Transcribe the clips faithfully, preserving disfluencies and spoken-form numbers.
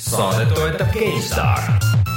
Saadet toetab GameStar.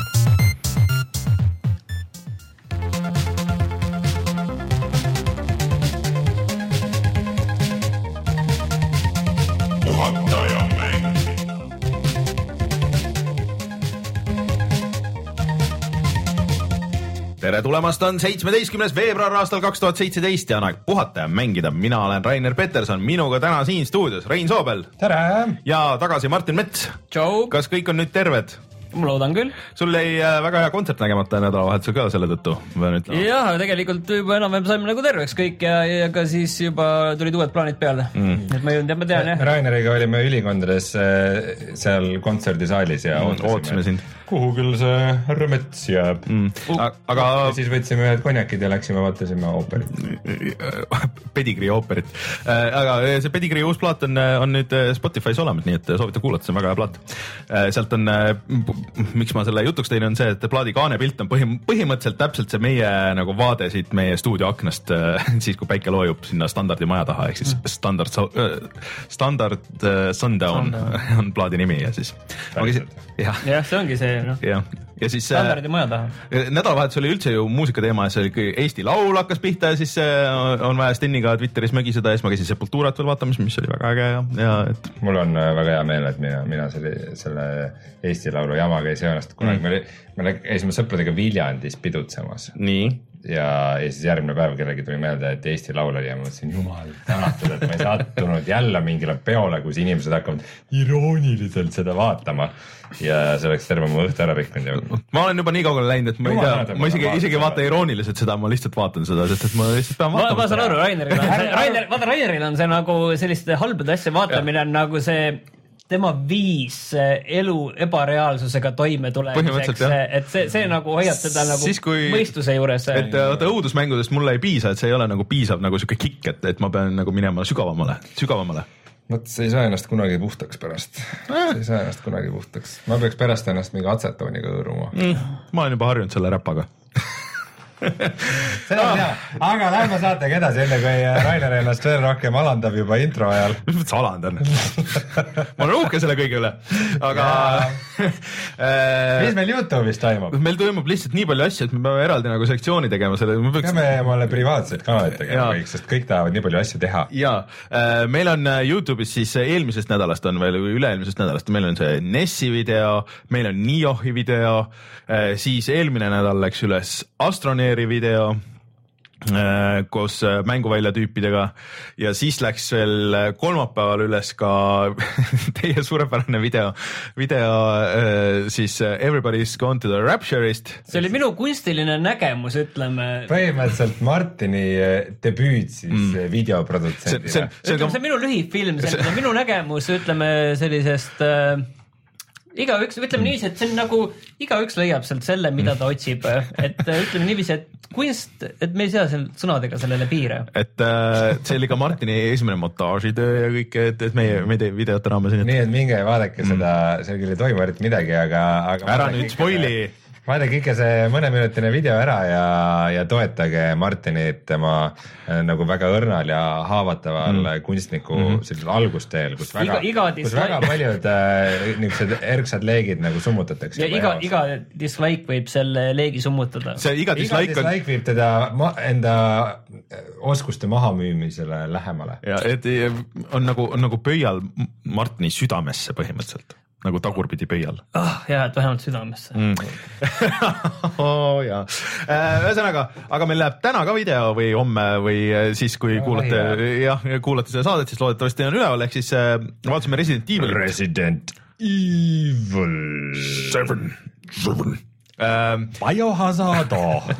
Tere tulemast, on seitsmeteistkümnes veebruar aastal kaks tuhat seitseteist ja on aeg puhata ja mängida. Mina olen Rainer Peterson, minuga täna siin stuudios Rein Soobel. Tere! Ja tagasi Martin Mets. Tšau! Kas kõik on nüüd terved? Ma loodan küll. Sul jäi väga hea kontsert nägemata nädalavahetusel ka selle tõttu. Jah, tegelikult juba enam-vähem saime nagu terveks kõik ja, ja ka siis juba tulid uued plaanid peale. Mm. Et ma jõudnud ja ma tean, jah. Raineriga olime ülikondades seal kontserdisaalis ja mm, ootasime sind. Kuhu küll see härra Mets jääb. Mm. Aga... Ja siis võtsime ühed konjakid ja läksime vaatasime ooperit. Pedigree ooperit. Aga see Pedigree uus plaat on, on nüüd Spotify's olemas, nii et soovita kuulata, see on väga hea plaat. Sealt on, miks ma selle jutuks tein, on see, et plaadi kaanepilt on põhim, põhimõtteliselt täpselt see meie nagu vaade siit meie stuudioaknast, siis kui päike loojub sinna standardi maja taha, ehk siis standard, standard Sundown on plaadi nimi ja siis... Jah, see ongi see. No. Ja, ja siis standardi maja taha. Nädalavahetus oli üldse ju muusikateema ja see oli Eesti Laul hakkas pihta ja siis on vaja Steniga Twitteris mögiseda ja siis ma käisin Sepulturat veel vaatamas, mis oli väga äge ja, ja et... Mul on väga hea meel, et mina, mina selle, selle Eesti Laulu jamaga ei seonast kunagi. Mm. Me, me käisime sõpradega Viljandis pidutsemas. Nii. Ja, ja siis järgmine päev kellegi tuli meelde, et Eesti Laul oli ja ma mõtlesin, jumal tänatud, et ma ei sattunud jälle mingile peole, kus inimesed hakkavad irooniliselt seda vaatama ja see oleks terve mu õhtu ära rikkunud. Ja... Ma olen juba nii kaugele läinud, et ma ei tea, ma isegi, isegi vaata irooniliselt seda, ma lihtsalt vaatan seda, sest et ma lihtsalt pean vaatama. Ma, ma saan aru, Raineril on see, Rainer, vaata Raineril on see nagu selliste halbade asja vaatamine on nagu see tema viis elu ebareaalsusega toime tulemiseks, et see, see nagu hoiab teda nagu siis, kui, mõistuse juures. Et õudusmängudest mulle ei piisa, et see ei ole nagu piisav nagu siuke kikk, et, et ma pean nagu minema sügavamale, sügavamale. Mõt, see ei saa ennast kunagi puhtaks pärast. See ei saa ennast kunagi puhtaks. Ma peaks pärast ennast mingi atsetooniga õõruma. Mm, ma olen juba harjunud selle räpaga. Seda on hea, aga lähme saatega edasi, enne kui Rainer ennast veel rohkem alandab juba intro ajal. Mis mõttes alandan? Ma olen uhke selle kõige üle, aga... Mis meil YouTube'is toimub? Meil toimub lihtsalt nii palju asju, et me peame eraldi nagu sektsiooni tegema selle. Me peaks... peame omale privaatseid kanaleid tegema kõik, sest kõik tahavad nii palju asju teha. Ja, meil on YouTube'is siis eelmisest nädalast on veel, üle-eelmisest nädalast, meil on see Nessi video, meil on Niohi video, siis eelmine nädal läks üles Astroneeri video koos mänguvälja tüüpidega ja siis läks veel kolmapäeval üles ka teie suurepärane video, video siis Everybody's Gone to the Rapture'ist. See oli minu kunstiline nägemus, ütleme. Põhimõtteliselt Martini debüüt siis mm. videoprodutsendina. See, see, see, see on minu lühifilm, see on minu nägemus, ütleme sellisest... Äh, igaüks, ütleme niiviisi, et see on nagu igaüks leiab sealt selle, mida ta otsib, et ütleme niiviisi, et kunst, et me ei sea sõnadega sellele piire. Et äh, see oli ka Martini esimene montaažitöö ja kõik, et, et meie, meie videot raames. Nii, et minge vaadake mm. seda, see küll ei toimu eriti midagi, aga, aga ära nüüd spoili! Vaadake ikka see mõneminutine video ära ja, ja toetage Martinit tema nagu väga õrnal ja haavataval mm. kunstniku mm. sellisel algusteel, kus väga, iga, iga kus väga paljud äh, niisugused erksad leegid nagu summutatakse. Ja iga, iga dislike võib selle leegi summutada. See iga dislike, iga dislike viib teda ma, enda oskuste mahamüümisele lähemale. Ja et on nagu, on nagu pöial Martini südamesse põhimõtteliselt. Nagu tagurpidi pöial. Ah, jah, et vähemalt südamesse. Mm. oh, jah. Ühesõnaga, aga meil läheb täna ka video või homme või siis, kui no, kuulate, jah, kuulate seda saadet, siis loodetavasti on üleval, ehk siis vaatasime Resident Evil. Resident Evil. Seven. Seven. Biohazard.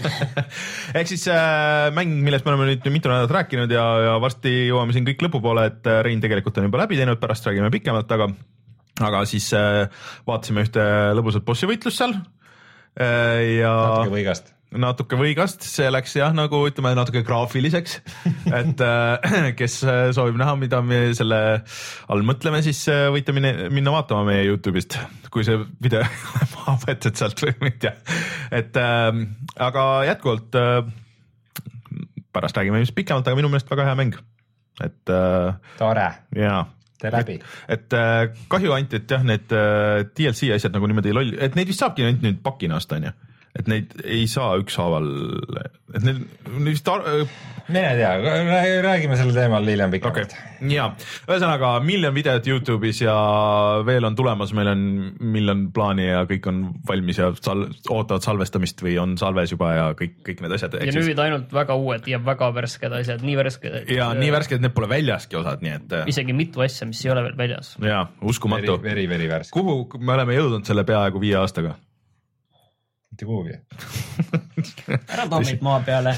Ehk siis äh, mäng, millest me oleme nüüd mitu nädalat rääkinud ja, ja varsti jõuame siin kõik lõpupoole, et Rein tegelikult on juba läbi teinud, pärast räägime pikemalt, aga aga siis äh, vaatasime ühte lõbusat bossi võitlust seal äh, ja natuke võigast. Natuke võigast, see läks jah, nagu ütleme natuke graafiliseks, et äh, kes soovib näha, mida me selle all mõtleme, siis võite minna, minna vaatama meie YouTube'ist, kui see video maha võetud sealt või ma ei tea. Et äh, aga jätkuvalt äh, pärast räägime just pikemalt, aga minu meelest väga hea mäng. Et äh, tore. Jaa. tee läbi. Et, et kahju ainult, et jah, need D L C asjad nagu niimoodi lolli, et neid vist saabki ainult nüüd pakina osta, on ju. Et neid ei saa ükshaaval, et need vist ar... Mine tea, räägime selle teemal hiljem pikemalt. Okay. Ja, ühesõnaga miljon videot YouTube'is ja veel on tulemas, meil on miljon plaani ja kõik on valmis ja sal... ootavad salvestamist või on salves juba ja kõik, kõik need asjad. Ja nüüd ainult väga uued ja väga värsked asjad, nii värsked. Et... Ja nii värsked, et need pole väljaski osad, nii et... Isegi mitu asja, mis ei ole veel väljas. Ja, uskumatu. Veri, veri, veri värsk. Kuhu me oleme jõudnud selle peaaegu viie aastaga? Mitte kuhugi. Ära too meid maa peale.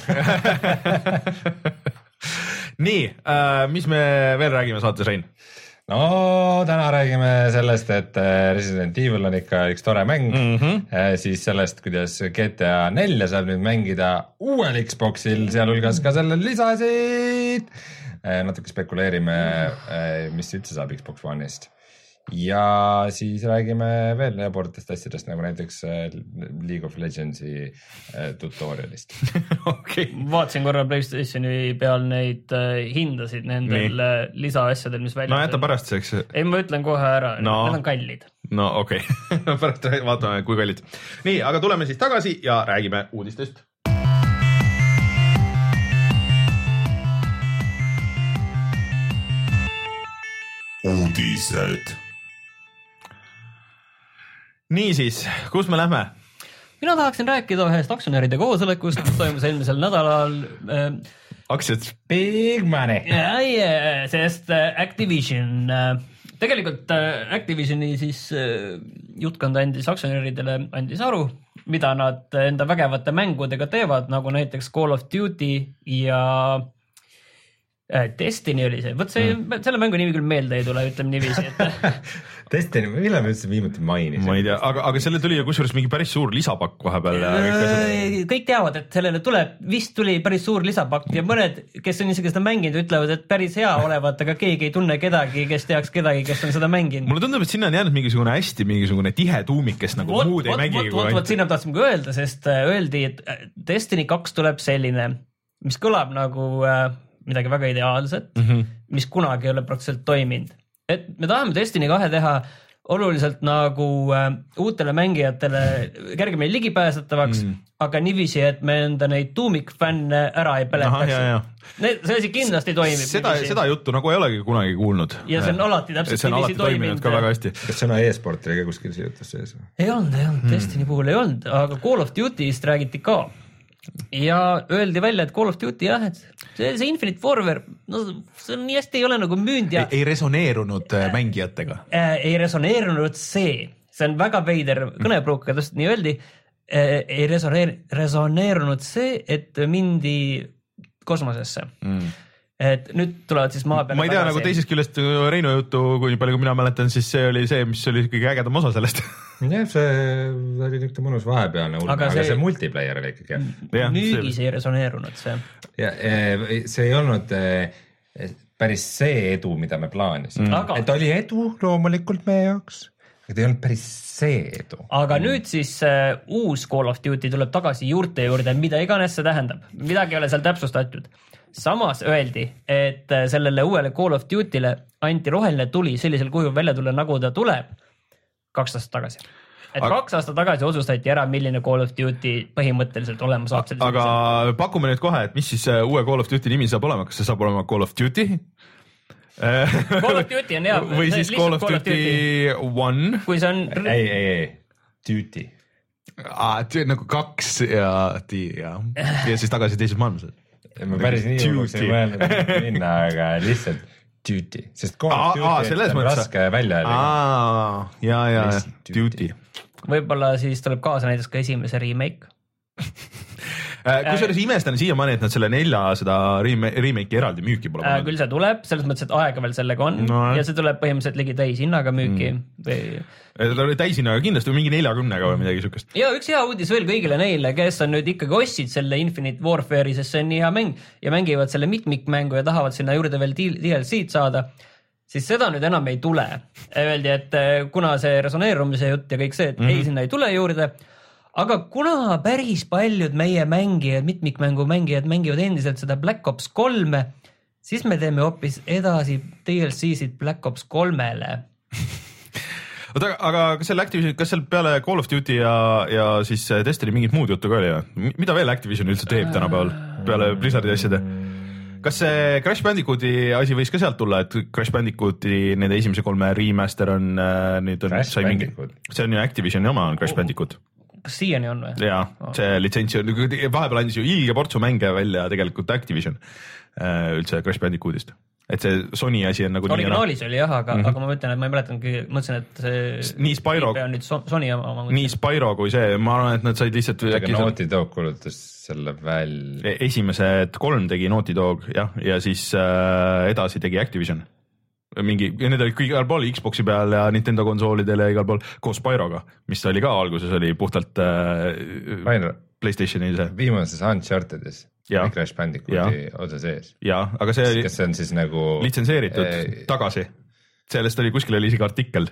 Nii, äh, mis me veel räägime saates, Rein? No täna räägime sellest, et Resident Evil on ikka üks tore mäng, mm -hmm. siis sellest, kuidas G T A nelja saab nüüd mängida uuel Xboxil, sealhulgas ka selle lisasid. Natuke spekuleerime, mis üldse saab Xbox One'ist. Ja siis räägime veel jaburitest asjadest, nagu näiteks League of Legendsi tutorialist. Okay. Vaatasin korra PlayStationi peal neid hindasid nendel Nii. lisaasjadel, mis välja. No jäta pärast seks. Ei, ma ütlen kohe ära, no. Need on kallid. No okei, okay. Pärast vaatame, kui kallid. Nii, aga tuleme siis tagasi ja räägime uudistest. Uudised. Niisiis, kus me lähme? Mina tahaksin rääkida ühest aktsionäride koosolekust, mis toimus eelmisel nädalal. Aktsiad. Big money. Ja, yeah, sest Activision, tegelikult Activisioni siis jutkond andis aktsionäridele, andis aru, mida nad enda vägevate mängudega teevad, nagu näiteks Call of Duty ja Destiny oli see, võt see, mm. selle mängu nimi küll meelde ei tule, ütleme niiviisi, et Destiny, mille me üldse viimati mainisin? Ma ei tea, aga, aga selle tuli ju kusjuures mingi päris suur lisapakk vahepeal. Kõik, kõik teavad, et sellele tuleb, vist tuli päris suur lisapakk ja mõned, kes on isegi seda mänginud, ütlevad, et päris hea olevat, aga keegi ei tunne kedagi, kes teaks kedagi, kes on seda mänginud. Mulle tundub, et sinna on jäänud mingisugune hästi mingisugune tihe tuumik, kes nagu vot, muud ei mängi. Vot, vot, vot, sinna tahtsime ka öelda, sest öeldi, et Destiny kaks tuleb selline, mis kõlab nagu midagi väga ideaalset, mm -hmm. mis kunagi ei ole praktiliselt toiminud. Et me tahame Destiny kahe teha oluliselt nagu äh, uutele mängijatele kergemini ligipääsetavaks, mm. aga niiviisi, et me enda neid tuumikfänne ära ei peletaks. See asi kindlasti toimib. Seda, seda juttu nagu ei olegi kunagi kuulnud. Ja see on alati täpselt see on alati toiminud ka väga hästi. Kas sõna e-sportile ka kuskil see jutus sees? Ei olnud, ei olnud. Mm. Destiny puhul ei olnud, aga Call of Duty'st räägiti ka. Ja öeldi välja, et Call of Duty jah, et see, see Infinite Warfare, no see on nii hästi ei ole nagu müünd ja... Ei, ei resoneerunud äh, mängijatega? Äh, ei resoneerunud see, see on väga veider kõnepruuk, aga tõesti nii öeldi, äh, ei resoneer, resoneerunud see, et mindi kosmosesse. Mm. Et nüüd tulevad siis maa peale. Ma ei tea, nagu teisest küljest Reino jutu, kui palju kui mina mäletan, siis see oli see, mis oli kõige ägedam osa sellest. jah, see oli niisugune mõnus vahepealne ulme, aga, aga see, see multiplayer oli ikkagi. Müügis ei resoneerunud see. Ja, see ei olnud päris see edu, mida me plaanisime. Mm. Aga... Et oli edu loomulikult meie jaoks, aga ei olnud päris see edu. Aga mm. nüüd siis uh, uus Call of Duty tuleb tagasi juurte juurde, mida iganes see tähendab. Midagi ei ole seal täpsustatud. Samas öeldi, et sellele uuele Call of Duty'le anti roheline tuli sellisel kujul välja tulla, nagu ta tuleb kaks aastat tagasi. Et aga... kaks aastat tagasi otsustati ära, milline Call of Duty põhimõtteliselt olema saab. Aga sellisel. Pakume nüüd kohe, et mis siis uue Call of Duty nimi saab olema? Kas see saab olema Call of Duty? Call of Duty on hea. Või siis Call of Duty, Duty One? Kui see on... Ei, ei, ei. Duty. Ah, nagu kaks ja, ja. ja siis tagasi teises maailmas. Ma päris nii hulluks ei mõelnud minna, aga lihtsalt duty, sest Call of Duty on raske välja. Ja, ja, duty. Võib-olla siis tuleb kaasa näiteks ka esimese remake. Kusjuures imestan siiamaani, et nad selle nelja seda remake'i eraldi müüki pole pannud. Küll see tuleb, selles mõttes, et aega veel sellega on no, ja see tuleb põhimõtteliselt ligi täishinnaga müüki. Mm. Või... Ta oli täishinnaga kindlasti mingi neljakümnega või midagi sükest. Ja üks hea uudis veel kõigile neile, kes on nüüd ikkagi ostsid selle Infinite Warfare'i, sest see on nii hea mäng ja mängivad selle mitmikmängu ja tahavad sinna juurde veel D L C-d saada, siis seda nüüd enam ei tule. Öeldi, et kuna see resoneerumise jutt ja kõik see, et mm-hmm. ei, sinna ei tule juurde, aga kuna päris paljud meie mängijad, mitmikmängu mängijad mängivad endiselt seda Black Ops kolme, siis me teeme hoopis edasi D L C-sid Black Ops kolmele. oota, aga kas seal Activision, kas seal peale Call of Duty ja, ja siis Destiny mingit muud juttu ka oli? Mida veel Activision üldse teeb tänapäeval peale Blizzardi asjade? Kas see Crash Bandicooti asi võis ka sealt tulla, et Crash Bandicooti nende esimese kolme remaster on nüüd on, sai mingi, see on ju Activisioni oma on Crash Bandicoot. Kas siiani on või? Jaa, see litsentsi on, vahepeal andis ju ilge portsu mänge välja tegelikult Activision üldse Crash Bandicootist. Et see Sony asi on nagu originaalis oli jah, aga, mm -hmm. aga ma mõtlen, et ma ei mäletangi, mõtlesin, et see nii Spyro, on nüüd Sony oma. Nii Spyro kui see, ma arvan, et nad said lihtsalt aga Naughty Dog kulutas selle välja. Esimesed kolm tegi Naughty Dog jah, ja siis äh, edasi tegi Activision. Mingi, need olid kõik igal pool Xboxi peal ja Nintendo konsoolidel ja igal pool koos Spyroga, mis oli ka alguses oli puhtalt äh, PlayStationi see. Viimases Unchartedis ja Crash Bandicooti osa sees. Jaa, aga see oli kas see on siis nagu litsenseeritud ee... tagasi. Sellest oli kuskil oli isegi artikkel.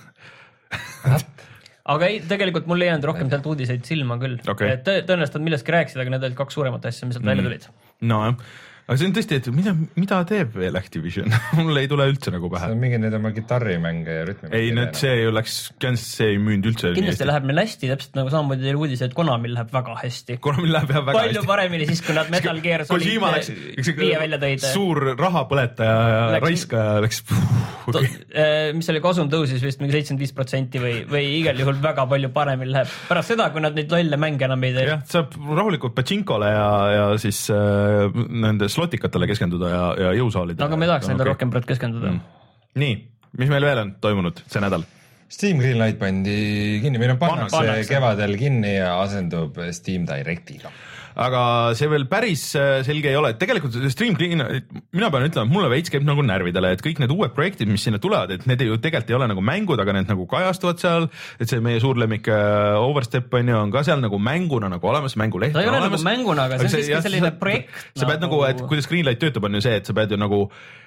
aga ei, tegelikult mul ei jäänud rohkem sealt uudiseid silma küll. Okay. Et tõenäoliselt on millestki rääkisid, aga need olid kaks suuremat asja, mis sealt välja tulid. No jah. Aga see on tõesti, et mida, mida teeb veel Activision? Mul ei tule üldse nagu pähe. See on mingi need oma gitarrimänge ja rütmimänge. Ei, nüüd see ju läks, see ei müünud üldse. Kindlasti läheb meil hästi, täpselt nagu samamoodi teile uudis, et Konamil läheb väga hästi. Konamil läheb jah väga palju hästi. Palju paremini siis, kui nad Metal Gear Solid viie välja tõid. Suur rahapõletaja ja läks, raiskaja läks. Okay. Mis oli kasum tõusis vist mingi seitsekümmend viis protsenti või, või igal juhul väga palju paremini läheb. Pärast seda, kui nad neid lolle mänge enam ei tee. Jah, saab rahulikult Pachinkole ja, ja siis äh, nende slotikatele keskenduda ja, ja jõusaalida. Aga me tahaks nende okay. rohkem praegu keskenduda. Mm. Nii, mis meil veel on toimunud see nädal? Steam Greenlight pandi kinni, meil on pannakse, pannakse kevadel kinni ja asendub Steam Directiga. Aga see veel päris selge ei ole, et tegelikult Steam Greenlight, mina pean ütlema, et mulle veits käib nagu närvidele, et kõik need uued projektid, mis sinna tulevad, et need ju tegelikult ei ole nagu mängud, aga need nagu kajastuvad seal, et see meie suur lemmik Overstep on ju, on ka seal nagu mänguna nagu olemas, mänguleht on olemas. Ta ei ole nagu mänguna, aga see on siiski selline sa, projekt. Sa pead nagu, et kuidas Greenlight töötab, on ju see, et sa pead ju nagu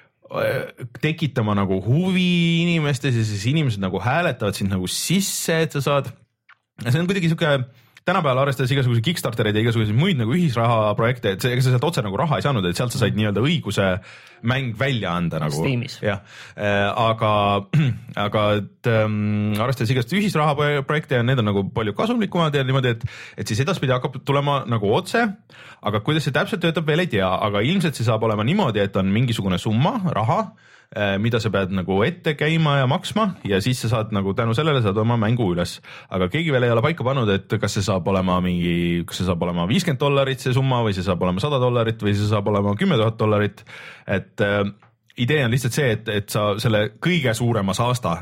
tekitama nagu huvi inimestes ja siis inimesed nagu hääletavad sind nagu sisse, et sa saad, see on kuidagi siuke tänapäeval arvestades igasuguseid Kickstartereid ja igasuguseid muid nagu ühisraha projekte, et ega sa sealt otse nagu raha ei saanud, et sealt sa said nii-öelda õiguse mäng välja anda nagu. Steamis. Jah, aga, aga et, ähm, arvestades igast ühisraha projekte ja need on nagu palju kasumlikumad ja niimoodi, et, et siis edaspidi hakkab tulema nagu otse, aga kuidas see täpselt töötab veel ei tea, aga ilmselt see saab olema niimoodi, et on mingisugune summa, raha, mida sa pead nagu ette käima ja maksma ja siis sa saad nagu tänu sellele saad oma mängu üles. Aga keegi veel ei ole paika pannud, et kas see saab olema mingi, kas see saab olema viiskümmend dollarit see summa või see saab olema sada dollarit või see saab olema kümme tuhat dollarit. Et äh, idee on lihtsalt see, et, et sa selle kõige suurema saasta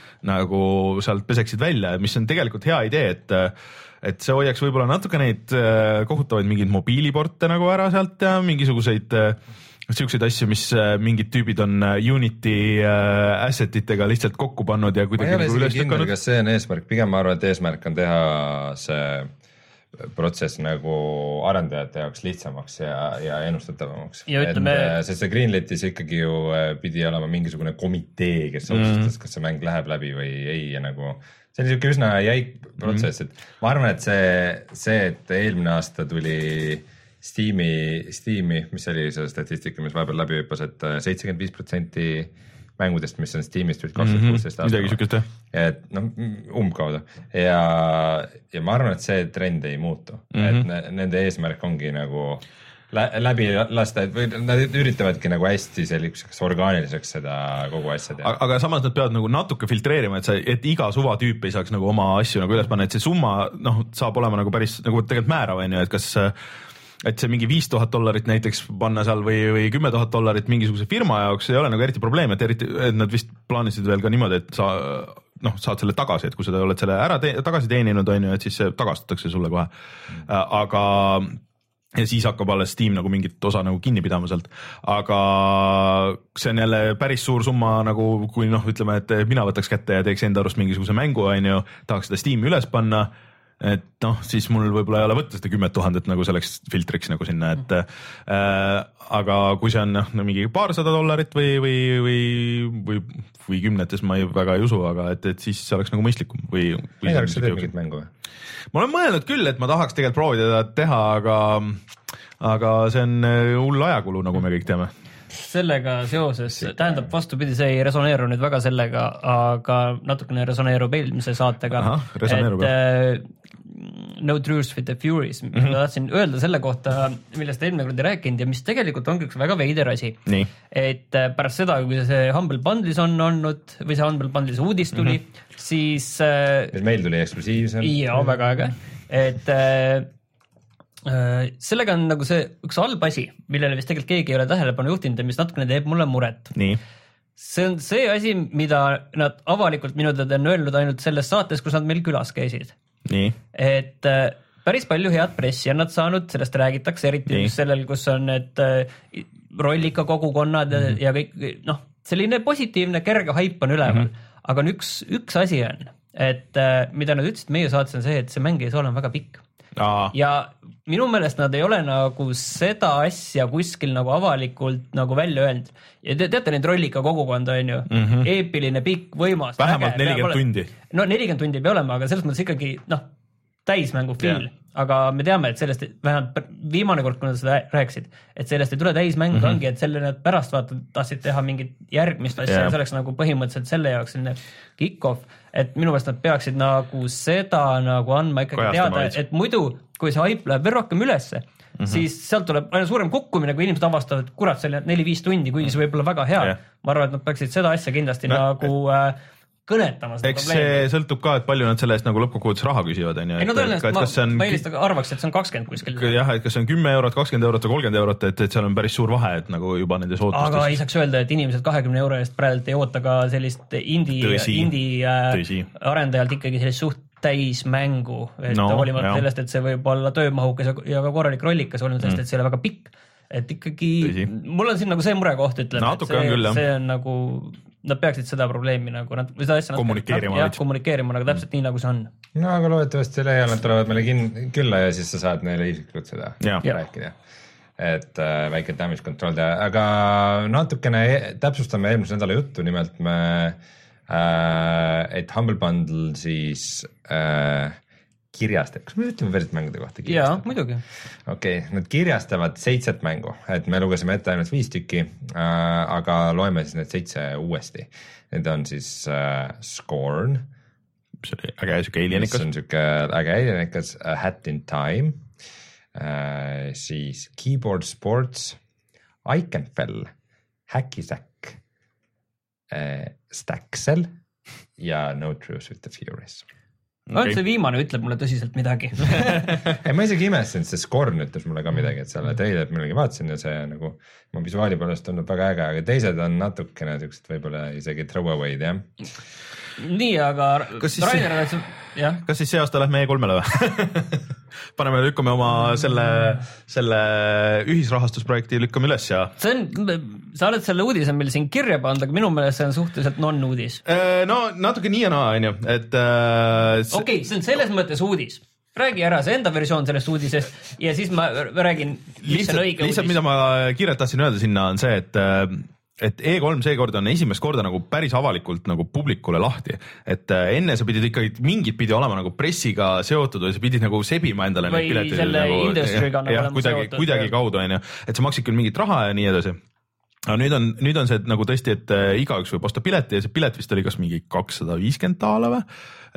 nagu sealt peseksid välja, mis on tegelikult hea idee, et et see hoiaks võib-olla natuke neid kohutavaid mingeid mobiiliporte nagu ära sealt ja mingisuguseid siukseid asju, mis mingid tüübid on Unity asset itega lihtsalt kokku pannud ja kuidagi nagu üles lükanud. Kas see on eesmärk? Pigem ma arvan, et eesmärk on teha see protsess nagu arendajate jaoks lihtsamaks ja, ja ennustatavamaks. Ütleme... sest see Greenlightis ikkagi ju pidi olema mingisugune komitee, kes mm. otsustas, kas see mäng läheb läbi või ei ja nagu see oli siuke üsna jäik protsess, et ma arvan, et see, see, et eelmine aasta tuli Steam'i, Steam'i, mis oli see statistika, mis vahepeal läbi hüppas, et seitsekümmend viis protsenti mängudest, mis on Steam'ist tulid kaks tuhat kuusteist aastal. Et noh, umbkaudu. Ja, ja ma arvan, et see trend ei muutu. Mm-hmm. Et nende eesmärk ongi nagu läbi lasta, et või nad üritavadki nagu hästi selliseks orgaaniliseks seda kogu asja teha. Aga samas nad peavad nagu natuke filtreerima, et, sa, et iga suva tüüp ei saaks nagu oma asju nagu üles panna, et see summa noh, saab olema nagu päris nagu tegelikult määrav, on ju, et kas et see mingi viis tuhat dollarit näiteks panna seal või, või kümme tuhat dollarit mingisuguse firma jaoks ei ole nagu eriti probleem, et eriti, et nad vist plaanisid veel ka niimoodi, et sa noh, saad selle tagasi, et kui sa oled selle ära te tagasi teeninud, on ju, et siis see tagastatakse sulle kohe. Aga ja siis hakkab alles Steam nagu mingit osa nagu kinni pidama sealt, aga see on jälle päris suur summa nagu kui noh, ütleme, et mina võtaks kätte ja teeks enda arust mingisuguse mängu, on ju, tahaks seda Steam'i üles panna, et noh, siis mul võib-olla ei ole võtta seda kümmet tuhandet nagu selleks filtriks nagu sinna, et äh, aga kui see on noh, mingi paarsada dollarit või, või, või, või, või kümnetes ma ei, väga ei usu, aga et, et siis see oleks nagu mõistlikum või, või. Ei oleks sa teed mingit mängu või? Ma olen mõelnud küll, et ma tahaks tegelikult proovida teha, aga, aga see on hull ajakulu, nagu me kõik teame. sellega seoses, tähendab vastupidi, see ei resoneeru nüüd väga sellega, aga natukene resoneerub eelmise saatega. Aha, resoneerub, et No Truce with the Furies, mm -hmm. ma tahtsin öelda selle kohta, millest eelmine kord ei rääkinud ja mis tegelikult ongi üks väga veider asi. Nii. Et pärast seda, kui see Humble Bundle'is on olnud või see Humble Bundle'is uudis tuli, mm -hmm. siis mis meil tuli eksklusiivsem. Jaa, väga äge. Et äh, sellega on nagu see üks halb asi, millele vist tegelikult keegi ei ole tähelepanu juhtinud ja mis natukene teeb mulle muret. Nii. See on see asi, mida nad avalikult minu teada on öelnud ainult selles saates, kus nad meil külas käisid. Nii. Et äh, päris palju head pressi on nad saanud, sellest räägitakse, eriti Nii. just sellel, kus on need äh, rollika kogukonnad mm -hmm. ja kõik, noh, selline positiivne kerge haip on üleval, mm -hmm. aga on üks, üks asi on, et äh, mida nad ütlesid meie saates on see, et see mäng ei saa olema väga pikk. Aa. Ja minu meelest nad ei ole nagu seda asja kuskil nagu avalikult nagu välja öelnud. Ja te teate neid rollika kogukonda on ju, mm -hmm. eepiline, pikk, võimas. Vähemalt nelikümmend tundi. No nelikümmend tundi ei pea olema, aga selles mõttes ikkagi, noh, täismängu feel, yeah. aga me teame, et sellest vähemalt viimane kord, kui nad seda rääkisid, et sellest ei tule täismäng mm, -hmm. ongi, et selle nad pärast vaata tahtsid teha mingit järgmist asja yeah., see oleks nagu põhimõtteliselt selle jaoks selline kick-off, et minu meelest nad peaksid nagu seda nagu andma ikkagi Kajastama teada, et muidu, kui see haip läheb veel rohkem ülesse, mm -hmm. siis sealt tuleb aina suurem kukkumine, kui inimesed avastavad, kurat, see oli neli-viis tundi, kuigi see võib olla väga hea yeah.. ma arvan, et nad peaksid seda asja kindlasti no, nagu äh, kõnetama seda eks probleemi. See sõltub ka, et palju nad selle eest nagu lõppkokkuvõttes raha küsivad, on ju. ei no tõenäoliselt, ma, ma eelistan arvaks, et see on kakskümmend kuskil. jah, et kas see on kümme eurot, kakskümmend eurot või kolmkümmend eurot, et, et seal on päris suur vahe, et nagu juba nendes ootustes. aga ei saaks öelda, et inimesed kahekümne euro eest praegu ei oota ka sellist indie, indie äh, arendajalt ikkagi sellist suht täismängu, et no, hoolimata sellest, et see võib olla töömahukas ja ka korralik rollikas, hoolimata sellest, et see ei ole väga pikk. Et ikkagi, Tõsi. mul on siin nagu see murekoht, ütleme, no, et see on, see on nagu, nad peaksid seda probleemi nagu, nad, seda asja kommunikeerima, jah, kommunikeerima nagu täpselt nii, nagu see on. No aga loodetavasti lähiajal nad tulevad meile kin- külla ja siis sa saad neile isiklikult seda ja. rääkida. Et äh, väike damage control teha, aga natukene täpsustame eelmise nädala juttu, nimelt me äh, et Humble Bundle siis äh, kirjastab, kas me ütleme päris mängude kohta? Jaa, muidugi. Okei, okay, nad kirjastavad seitset mängu, et me lugesime ette ainult viis tükki, äh, aga loeme siis need seitse uuesti. Need on siis äh, Scorn. See oli äge siuke alienikas. See on siuke äge alienikas, A Hat in Time, äh, siis Keyboard Sports, Ikenfell, Hacky-Sack, äh, Staxel ja No Truce with the Furies. Okay. See viimane ütleb mulle tõsiselt midagi. ei, ma isegi imestasin, see Scorn ütles mulle ka midagi, et selle treilerit millegi vaatasin ja see nagu ma visuaali poolest tundub väga äge, aga teised on natukene siuksed võib-olla isegi throwaway'd, jah. Nii, aga kas siis, Rainer, see, kas siis see aasta lähme E kolmele või? Paneme, lükkame oma selle, selle ühisrahastusprojekti lükkame üles ja see on, sa oled selle uudise meil siin kirja pannud, aga minu meelest see on suhteliselt non-uudis. No natuke nii ja naa, on ju, et äh, see... okei okay,, see on selles mõttes uudis. Räägi ära see enda versioon sellest uudisest ja siis ma räägin, mis on õige lihtsalt, uudis. Mida ma kiirelt tahtsin öelda sinna on see, et et E kolm seekord on esimest korda nagu päris avalikult nagu publikule lahti, et enne sa pidid ikkagi mingit pidi olema nagu pressiga seotud või sa pidid nagu sebima endale või piletid selle nagu, industriga nagu olema kuidagi, seotud. kuidagi kaudu, on ju, et sa maksid küll mingit raha ja nii edasi. aga nüüd on, nüüd on see nagu tõesti, et igaüks võib osta pileti ja see pilet vist oli kas mingi kakssada viiskümmend daala või?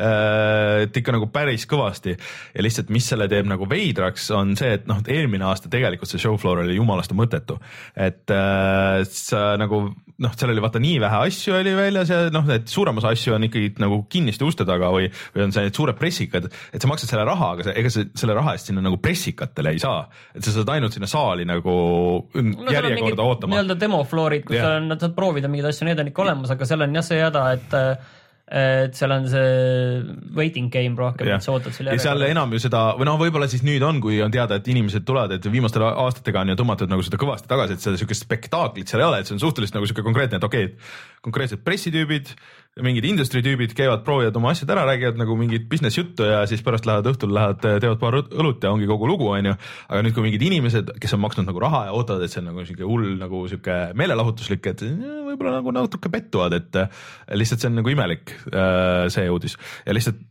Et ikka nagu päris kõvasti ja lihtsalt, mis selle teeb nagu veidraks, on see, et noh, eelmine aasta tegelikult see show floor oli jumalasta mõttetu, et äh, sa nagu noh, seal oli vaata nii vähe asju oli väljas ja noh, et suurem osa asju on ikkagi nagu kinniste uste taga või, või on see need suured pressikad, et sa maksad selle raha, aga sa, ega sa selle raha eest sinna nagu pressikatele ei saa, et sa saad ainult sinna saali nagu no, järjekorda ootama. Nii-öelda demofloorid, kus yeah. on, nad saad proovida mingeid asju, need on ikka olemas, aga seal on jah see häda, et et seal on see waiting game rohkem, et sa ootad selle ja seal enam ju seda, või noh, võib-olla siis nüüd on, kui on teada, et inimesed tulevad, et viimastel aastatega on ju tõmmatud nagu seda kõvasti tagasi, et seda sükest spektaaklit seal ei ole, et see on suhteliselt nagu siuke konkreetne, et okei okay,, konkreetsed pressitüübid, mingid industry tüübid käivad, proovivad oma asjad ära, räägivad nagu mingit business juttu ja siis pärast lähevad õhtul, lähevad, teevad paar õlut ja ongi kogu lugu, on ju. Aga nüüd, kui mingid inimesed, kes on maksnud nagu raha ja ootavad, et see on nagu siuke hull, nagu siuke meelelahutuslik, et võib-olla nagu natuke pettuvad, et lihtsalt see on nagu imelik see uudis ja lihtsalt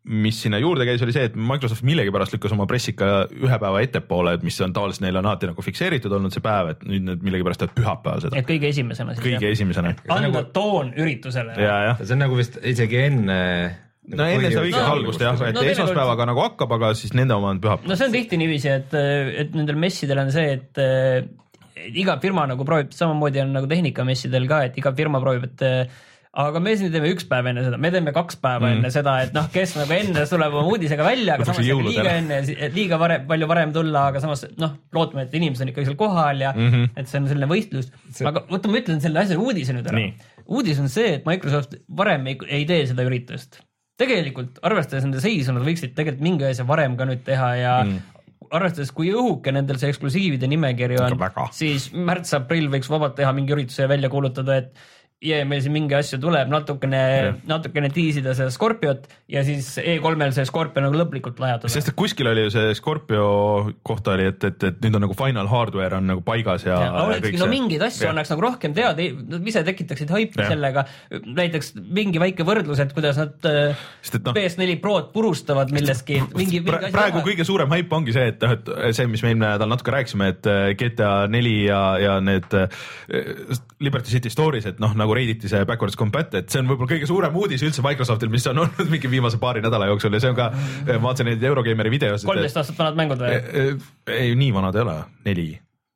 mis sinna juurde käis, oli see, et Microsoft millegipärast lükkas oma pressika ühe päeva ettepoole, et mis on tavaliselt neil on alati nagu fikseeritud olnud see päev, et nüüd need millegipärast teeb pühapäeval seda. Et kõige esimesena. Siis, kõige jah. esimesena. Anda nagu... toon üritusele. Ja, ja. See on nagu vist isegi enne... No nagu enne seda õiget no, algust jah, et no, esmaspäevaga nagu hakkab, aga siis nende oma on pühapäeval. No see on tihti niiviisi, et, et nendel messidel on see, et, et iga firma nagu proovib, samamoodi on nagu tehnikamessidel ka, et iga firma proovib, et aga me siin teeme üks päev enne seda, me teeme kaks päeva mm. enne seda, et noh, kes nagu enne tuleb oma uudisega välja, aga samas nagu liiga enne, liiga varem, palju varem tulla, aga samas noh, lootame, et inimesed on ikka seal kohal ja mm -hmm. et see on selline võistlus. See... Aga võtta, ma ütlen selle asja uudise nüüd ära. Uudis on see, et Microsoft varem ei, ei tee seda üritust. Tegelikult, arvestades nende seisu, nad võiksid tegelikult mingi asja varem ka nüüd teha ja mm. arvestades, kui õhuke nendel see eksklusiivide nimekiri on, siis märts-aprill võiks vabalt teha mingi ürituse ja välja kuulutada, et ja meil siin mingi asju tuleb, natukene, natukene tiisida seda Scorpiot ja siis E kolmel see Scorpio nagu lõplikult lajatada. Sest kuskil oli ju see Scorpio kohta oli, et, et, et nüüd on nagu final hardware on nagu paigas ja, ja, ja kõik see. No mingeid asju ja. Annaks nagu rohkem teada, ise tekitaksid haipi sellega, näiteks mingi väike võrdlus, et kuidas nad et, no, P S neli Prod purustavad milleski. Mingi, mingi pra, praegu kõige suurem haip ongi see, et, et see, mis me eelmine nädal natuke rääkisime, et G T A neli ja, ja need Liberty City Stories, et noh, nagu reiditi see backwards compat, et see on võib-olla kõige suurem uudis üldse Microsoftil, mis on olnud mingi viimase paari nädala jooksul ja see on ka, ma vaatasin neid Eurogameri videos. kolmteist aastat vanad mängud või? Ei, nii vanad ei ole, neli.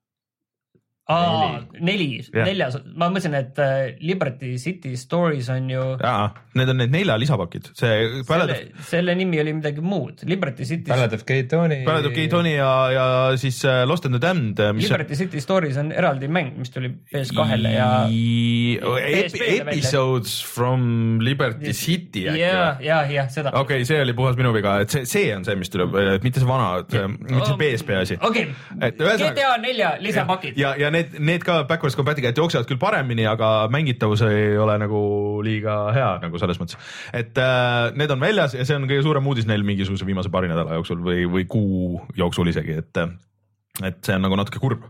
Aa, neli, yeah. neljas, ma mõtlesin, et Liberty City Stories on ju... Jaa, need on need nelja lisapakid. See selle, selle nimi oli midagi muud. Liberty City... Ballad of Gay Tony... Ballad of Gay Tony ja, ja siis Lost and the Damned. Liberty on... City Stories on eraldi mäng, mis tuli P S kahele ja... Ep episodes välja. From Liberty City äkki. Jah, jah, jah, seda. Okei, okay, see oli puhas minu viga, et see, see on see, mis tuleb, mitte see vana, mitte see P S P asi. Okei, okay. G T A nelja lisapakid. Ja, ja need, need ka backwards compatiga, et jooksevad küll paremini, aga mängitavus ei ole nagu liiga hea nagu selles mõttes. Et äh, need on väljas ja see on kõige suurem uudis neil mingisuguse viimase paari nädala jooksul või, või kuu jooksul isegi, et, et see on nagu natuke kurb.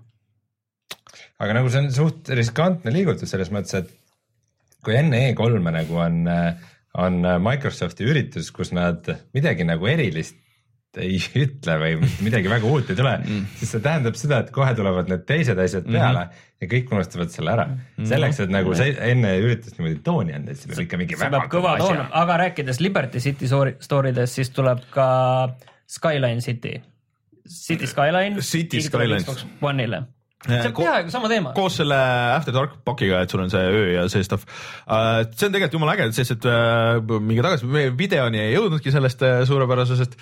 Aga nagu see on suht riskantne liigutus selles mõttes, et kui enne E kolme nagu on, on Microsofti üritus, kus nad midagi nagu erilist ei ütle või midagi väga uut ei tule, mm. siis see tähendab seda, et kohe tulevad need teised asjad peale mm -hmm. ja kõik unustavad selle ära. Selleks, et nagu see enne üritust niimoodi tooni anda, siis peab ikka mingi väga kõva toon, aga rääkides Liberty City storidest, siis tuleb ka Skyline City. City Skyline. City Skyline. One'ile. See on peaaegu sama teema. Koos selle After Dark pakiga, et sul on see öö ja see stuff. Uh, see on tegelikult jumala äge, sest et uh, mingi tagasi meie videoni ei jõudnudki sellest uh, suurepärasusest.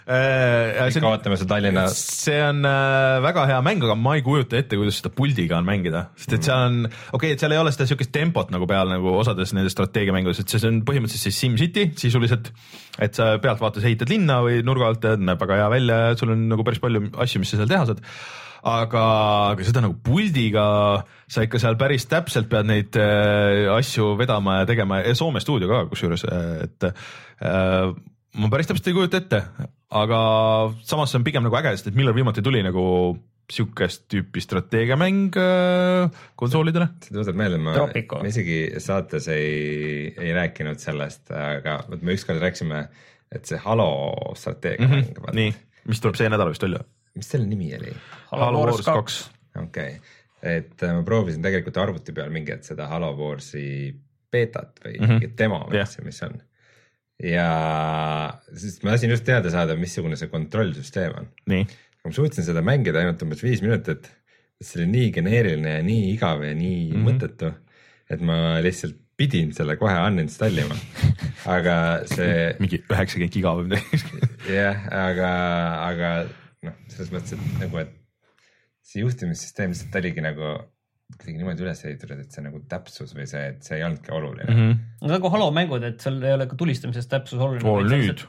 Uh, Ikka ootame see Tallinna. See on uh, väga hea mäng, aga ma ei kujuta ette, kuidas seda puldiga on mängida. Sest et seal on, okei, okay, et seal ei ole seda siukest tempot nagu peal nagu osades nendes strateegiamängudes, et see on põhimõtteliselt siis SimCity sisuliselt, et sa pealt vaates ehitad linna või nurga alt ja näeb väga hea välja, et sul on nagu päris palju asju, mis sa seal teha saad. Aga, aga seda nagu puldiga sa ikka seal päris täpselt pead neid äh, asju vedama ja tegema ja Soome stuudio ka kusjuures, et äh, ma päris täpselt ei kujuta ette, aga samas see on pigem nagu äge, sest et millal viimati tuli nagu siukest tüüpi strateegiamäng äh, konsoolidele. See tõutab meelde, ma, ma isegi saates ei, ei rääkinud sellest, aga me ükskord rääkisime, et see Halo strateegiamäng mm. -hmm. nii, mis tuleb see nädal vist välja? Mis selle nimi oli? Halo Wars kaks. Okei, okay. Et ma proovisin tegelikult arvuti peal mingi, et seda Halo Warsi beetat või mm -hmm. demo, yeah. mis on. Ja siis ma tahtsin just teada saada, missugune see kontrollsüsteem on. Nii. Ma suutsin seda mängida ainult umbes viis minutit, et see oli nii geneeriline ja nii igav ja nii mm -hmm. mõttetu, et ma lihtsalt pidin selle kohe uninstallima. Aga see... mingi üheksakümmend giga või midagi. Jah, aga, aga noh, selles mõttes, et nagu, et see juhtimissüsteem lihtsalt oligi nagu kuidagi niimoodi üles ehitatud, et see nagu täpsus või see, et see ei olnudki oluline. Mm -hmm. No nagu Halo mängud, et seal ei ole ka tulistamisest täpsus oluline. Oh, nüüd.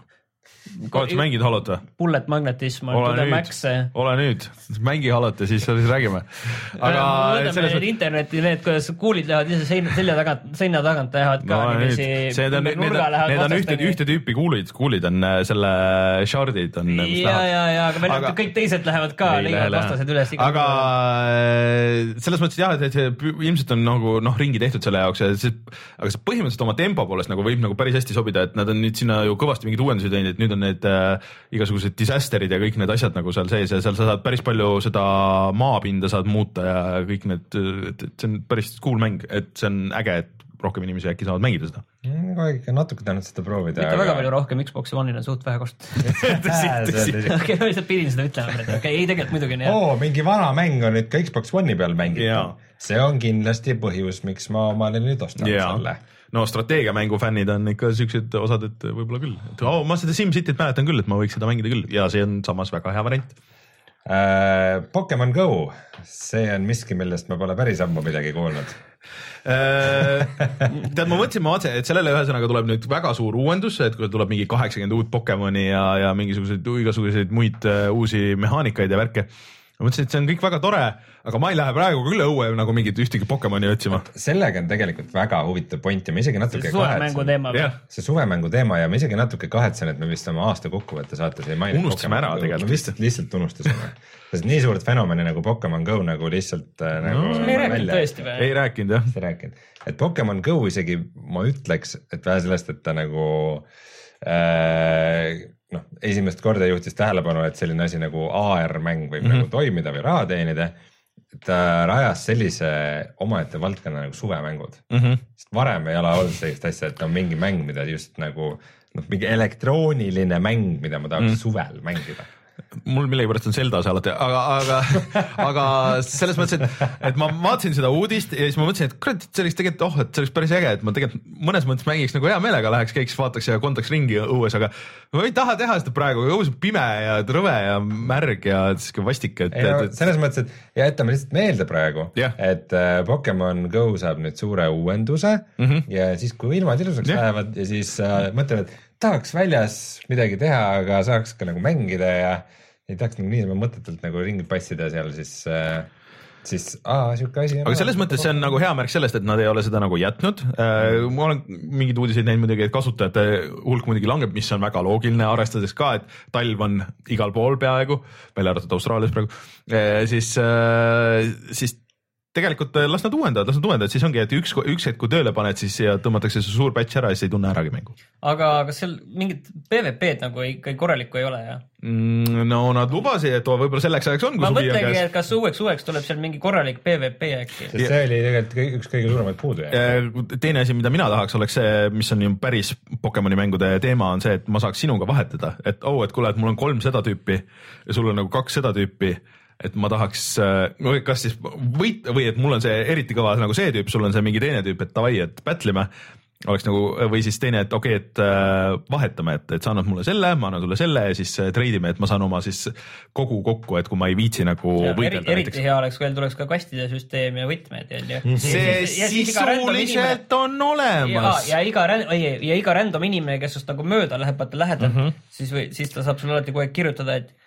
oled sa mänginud Halot või? Bullet Magnetism on ole To The nüüd, Max. ole nüüd, mängi Halot ja siis, siis räägime. Aga võtame need interneti, need, kuidas kuulid lähevad ise seina, selja tagant, seina tagant lähevad ka no, niiviisi nurga lähevad. Need on ühte, ühte tüüpi kuulid, kuulid on selle shardid on. Ja, ja, ja, aga meil aga, kõik teised lähevad ka, leiavad vastased üles. Aga selles mõttes jah, et ilmselt on nagu noh, ringi tehtud selle jaoks, see, aga see põhimõtteliselt oma tempo poolest nagu võib nagu päris hästi sobida, et nad on nüüd sinna ju kõvasti mingid uuendusi teinud, et nüüd on need äh, igasugused disasterid ja kõik need asjad nagu seal sees ja seal sa saad päris palju seda maapinda saad muuta ja kõik need, et see on päris cool mäng, et see on äge, et rohkem inimesi äkki saavad mängida seda. Kogu natuke tänud seda proovida. Mitte aga... väga palju rohkem, Xboxi One'il on suht vähe kostnud. Okei, ma lihtsalt pidin seda ütlema. Okei, ei tegelikult muidugi nii. Oo, mingi vana mäng on nüüd ka Xbox One'i peal mängitav. See on kindlasti põhjus, miks ma omale nüüd ostan selle. No strateegiamängu fännid on ikka siuksed osad, et võib-olla küll. Et, oh, ma seda SimCity't mäletan küll, et ma võiks seda mängida küll ja see on samas väga hea variant. Uh, Pokemon Go, see on miski, millest ma pole päris ammu midagi kuulnud. uh, tead, ma mõtlesin, ma vaatasin, et sellele ühesõnaga tuleb nüüd väga suur uuendus, et kui tuleb mingi kaheksakümmend uut Pokemoni ja, ja mingisuguseid igasuguseid muid uh, uusi mehaanikaid ja värke. Ma mõtlesin, et see on kõik väga tore, aga ma ei lähe praegu küll õue nagu mingit ühtegi Pokemoni otsima. Sellega on tegelikult väga huvitav point ja ma isegi natuke suvemängu teema. See suvemängu teema ja ma isegi natuke kahetsen, et me vist oma aasta kokkuvõtte saates ei maininud. Unustasime ära tegelikult. Me lihtsalt, lihtsalt unustasime. Sest nii suured fenomeni nagu Pokemon Go nagu lihtsalt no, nagu me ei rääkinud tõesti või? Ei rääkinud, jah. Ei rääkinud. Et Pokemon Go isegi ma ütleks, et vähe sellest, et ta nagu äh, noh, esimest korda juhtis tähelepanu, et selline asi nagu A R-mäng võib mm -hmm. nagu toimida või raha teenida. Ta rajas sellise omaette valdkonna nagu suvemängud. Mm -hmm. Sest varem ei ole olnud sellist asja, et on mingi mäng, mida just nagu noh, mingi elektrooniline mäng, mida ma tahaks mm -hmm. suvel mängida. Mul millegipärast on Zelda see alati, aga, aga, aga selles mõttes, et, et ma vaatasin seda uudist ja siis ma mõtlesin, et kurat, see oleks tegelikult, oh, et see oleks päris äge, et ma tegelikult mõnes mõttes mängiks nagu hea meelega, läheks, käiks, vaataks ja kontaks ringi õues, aga ma ei taha teha seda praegu, õues on pime ja rõve ja märg ja siuke vastik. Et, ei, no, et, selles mõttes, et ja jätame lihtsalt meelde praegu, yeah. et uh, Pokemon Go saab nüüd suure uuenduse mm -hmm. ja siis, kui ilmad ilusaks yeah. lähevad ja siis uh, mõtlevad, tahaks väljas midagi teha, aga saaks ka nagu mängida ja ei tahaks nagu niisama mõtetelt nagu ringi passida seal, siis, siis aa, siuke asi. Aga selles mõttes see on nagu hea märk sellest, et nad ei ole seda nagu jätnud. Ma olen mingid uudiseid näinud muidugi, et kasutajate hulk muidugi langeb, mis on väga loogiline, arvestades ka, et talv on igal pool peaaegu, välja arvatud Austraalias praegu, siis, siis tegelikult las nad uuendavad, las nad uuendavad, siis ongi, et üks, üks hetk, kui tööle paned, siis ja tõmmatakse see suur patch ära ja siis ei tunne äragi mängu. Aga kas seal mingit P V P-d nagu ikka korralikku ei ole, jah? No nad lubasid, et võib-olla selleks ajaks on. Ma mõtlengi, et kas uueks uueks tuleb seal mingi korralik P V P äkki. Sest see oli tegelikult üks kõige suuremaid puudu. Teine asi, mida mina tahaks, oleks see, mis on ju päris Pokemoni mängude teema, on see, et ma saaks sinuga vahetada. Et oh, et kuule, et mul on kolm seda tüüpi ja sul on nagu kaks seda tüüpi. Et ma tahaks, kas siis võit või et mul on see eriti kõva nagu see tüüp, sul on see mingi teine tüüp, et davai, et battlime. Oleks nagu, või siis teine, et okei, okay, et vahetame, et, et sa annad mulle selle, ma annan sulle selle ja siis treidime, et ma saan oma siis kogu kokku, et kui ma ei viitsi nagu ja, võidelda. Eri, eriti hea oleks, kui tuleks ka kastide süsteem ja võtmed. Ja, see ja, sisuliselt on olemas. Ja, ja, iga, ja iga random inimene, kes just nagu mööda läheb, vaata lähedalt, mm -hmm. siis, või, siis ta saab sulle alati kogu aeg kirjutada, et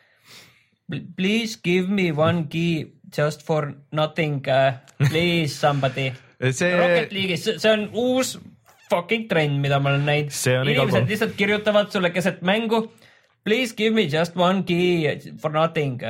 please give me one key just for nothing, uh, please somebody. see... Rocket League'is, see on uus fucking trend, mida ma olen näinud. Inimesed lihtsalt kirjutavad sulle keset mängu. Please give me just one key for nothing.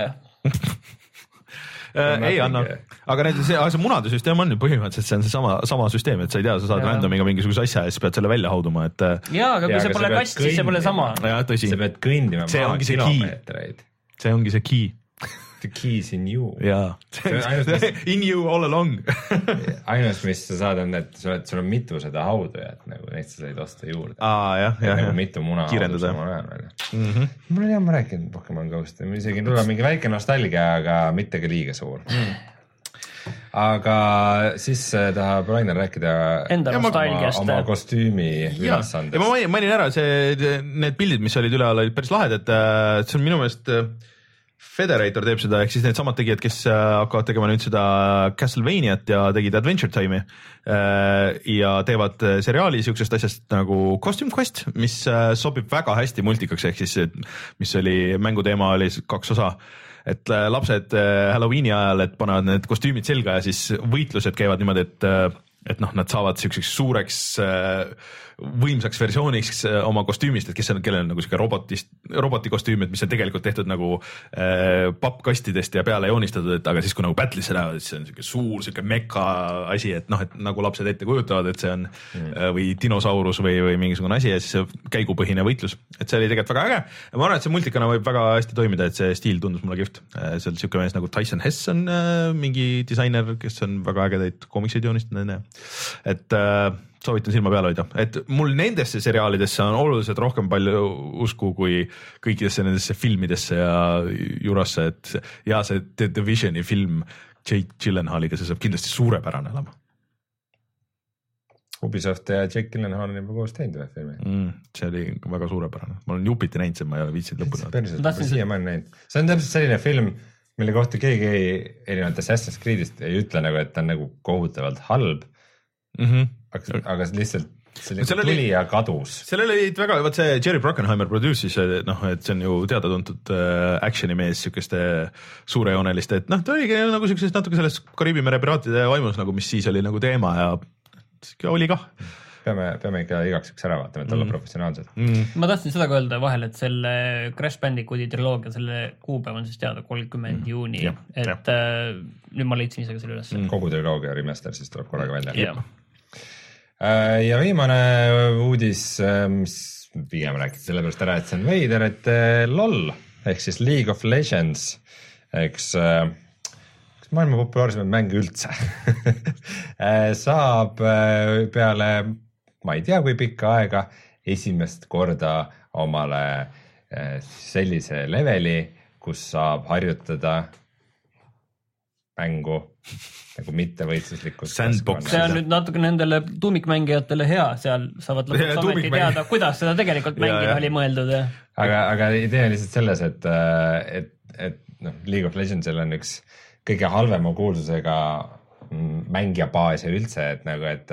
Äh, ei anna, aga need, see, see munade süsteem on ju põhimõtteliselt, see on see sama, sama süsteem, et sa ei tea, sa saad randomiga mingisuguse asja ja siis pead selle välja hauduma, et jaa, aga kui ja, see pole kast, siis see pole sama. Ja, tõsi. Sa pead kõndima see ongi see key. See ongi see key. The keys in you. jaa, in you all along. Ainus, mis sa saad, on, et sul, sul on mitu seda haudujat, nagu neid sa said osta juurde. Aa, jah, jah, nagu mitu muna haudus samal ajal välja. Mm -hmm. Mul ei tea, ma rääkinud Pokemon Go'st, isegi tuleb mingi väike nostalgia, aga mitte ka liiga suur. Mm. Aga siis tahab Rainer rääkida enda nostalgiast. Oma kostüümi ülesandest. Ja ma mainin ära, see, need pildid, mis olid üle all, olid päris lahed, et see on minu meelest Federator teeb seda, ehk siis need samad tegijad, kes hakkavad tegema nüüd seda Castlevaniat ja tegid Adventure Time'i ja teevad seriaali siuksest asjast nagu Costume Quest, mis sobib väga hästi multikaks, ehk siis mis oli mänguteema, oli kaks osa, et lapsed Halloweeni ajal, et panevad need kostüümid selga ja siis võitlused käivad niimoodi, et et noh, nad saavad siukseks suureks võimsaks versiooniks oma kostüümist, et kes on, kellel on nagu siuke robotist, robotikostüüm, et mis on tegelikult tehtud nagu äh, pappkastidest ja peale joonistatud, et aga siis kui nagu battle'isse lähevad, siis see on siuke suur siuke meka asi, et noh, et nagu lapsed ette kujutavad, et see on mm. äh, või dinosaurus või, või mingisugune asi ja siis käigupõhine võitlus, et see oli tegelikult väga äge. ma arvan, et see multikana võib väga hästi toimida, et see stiil tundus mulle kihvt. äh, seal siuke mees nagu Tyson Hess on äh, mingi disainer, kes on väga ägedaid koomikseid joonistanud, et äh, soovitan silma peal hoida, et mul nendesse seriaalidesse on oluliselt rohkem palju usku kui kõikidesse nendesse filmidesse ja jurasse, et ja see The Divisioni film Jake Gyllenhaaliga, see saab kindlasti suurepärane olema. Ubisoft ja Jake Gyllenhaal on juba koos teinud ühe filmi mm,. see oli väga suurepärane, ma olen jupiti näinud, see ma ei ole viitsinud lõpuni. see on täpselt selline film, mille kohta keegi erinevalt Assassin's Creed'ist ei ütle nagu, et ta on nagu kohutavalt halb mm. -hmm. aga, aga lihtsalt see tuli oli, ja kadus. sellel olid väga, vaat see Jerry Bruckheimer produce'is, noh, et see on ju teada-tuntud äh, action'i mees siukeste suurejooneliste, et noh, ta oligi nagu siukses natuke selles Kariibi mere piraatide vaimus nagu, mis siis oli nagu teema ja oli kah. peame, peame ikka igaks üks ära vaatama, et olla mm. professionaalsed mm.. ma tahtsin seda ka öelda vahel, et selle Crash Bandicooti triloogia, selle kuupäev on siis teada kolmkümmend mm. juuni, et ja. äh, nüüd ma leidsin ise ka selle üles mm.. kogu triloogia remaster siis tuleb korraga välja yeah. Ja viimane uudis, mis pigem rääkida sellepärast ära, et see on veider, et LOL ehk siis League of Legends, eks, eks maailma populaarsemaid mänge üldse saab peale, ma ei tea, kui pikka aega, esimest korda omale sellise leveli, kus saab harjutada mängu nagu mittevõitluslikult. see on nüüd natuke nendele tuumikmängijatele hea, seal saavad lõpuks ometi teada, kuidas seda tegelikult mängida oli mõeldud. aga, aga idee on lihtsalt selles, et, et, et noh, League of Legendsil on üks kõige halvema kuulsusega mängijabaase üldse, et nagu, et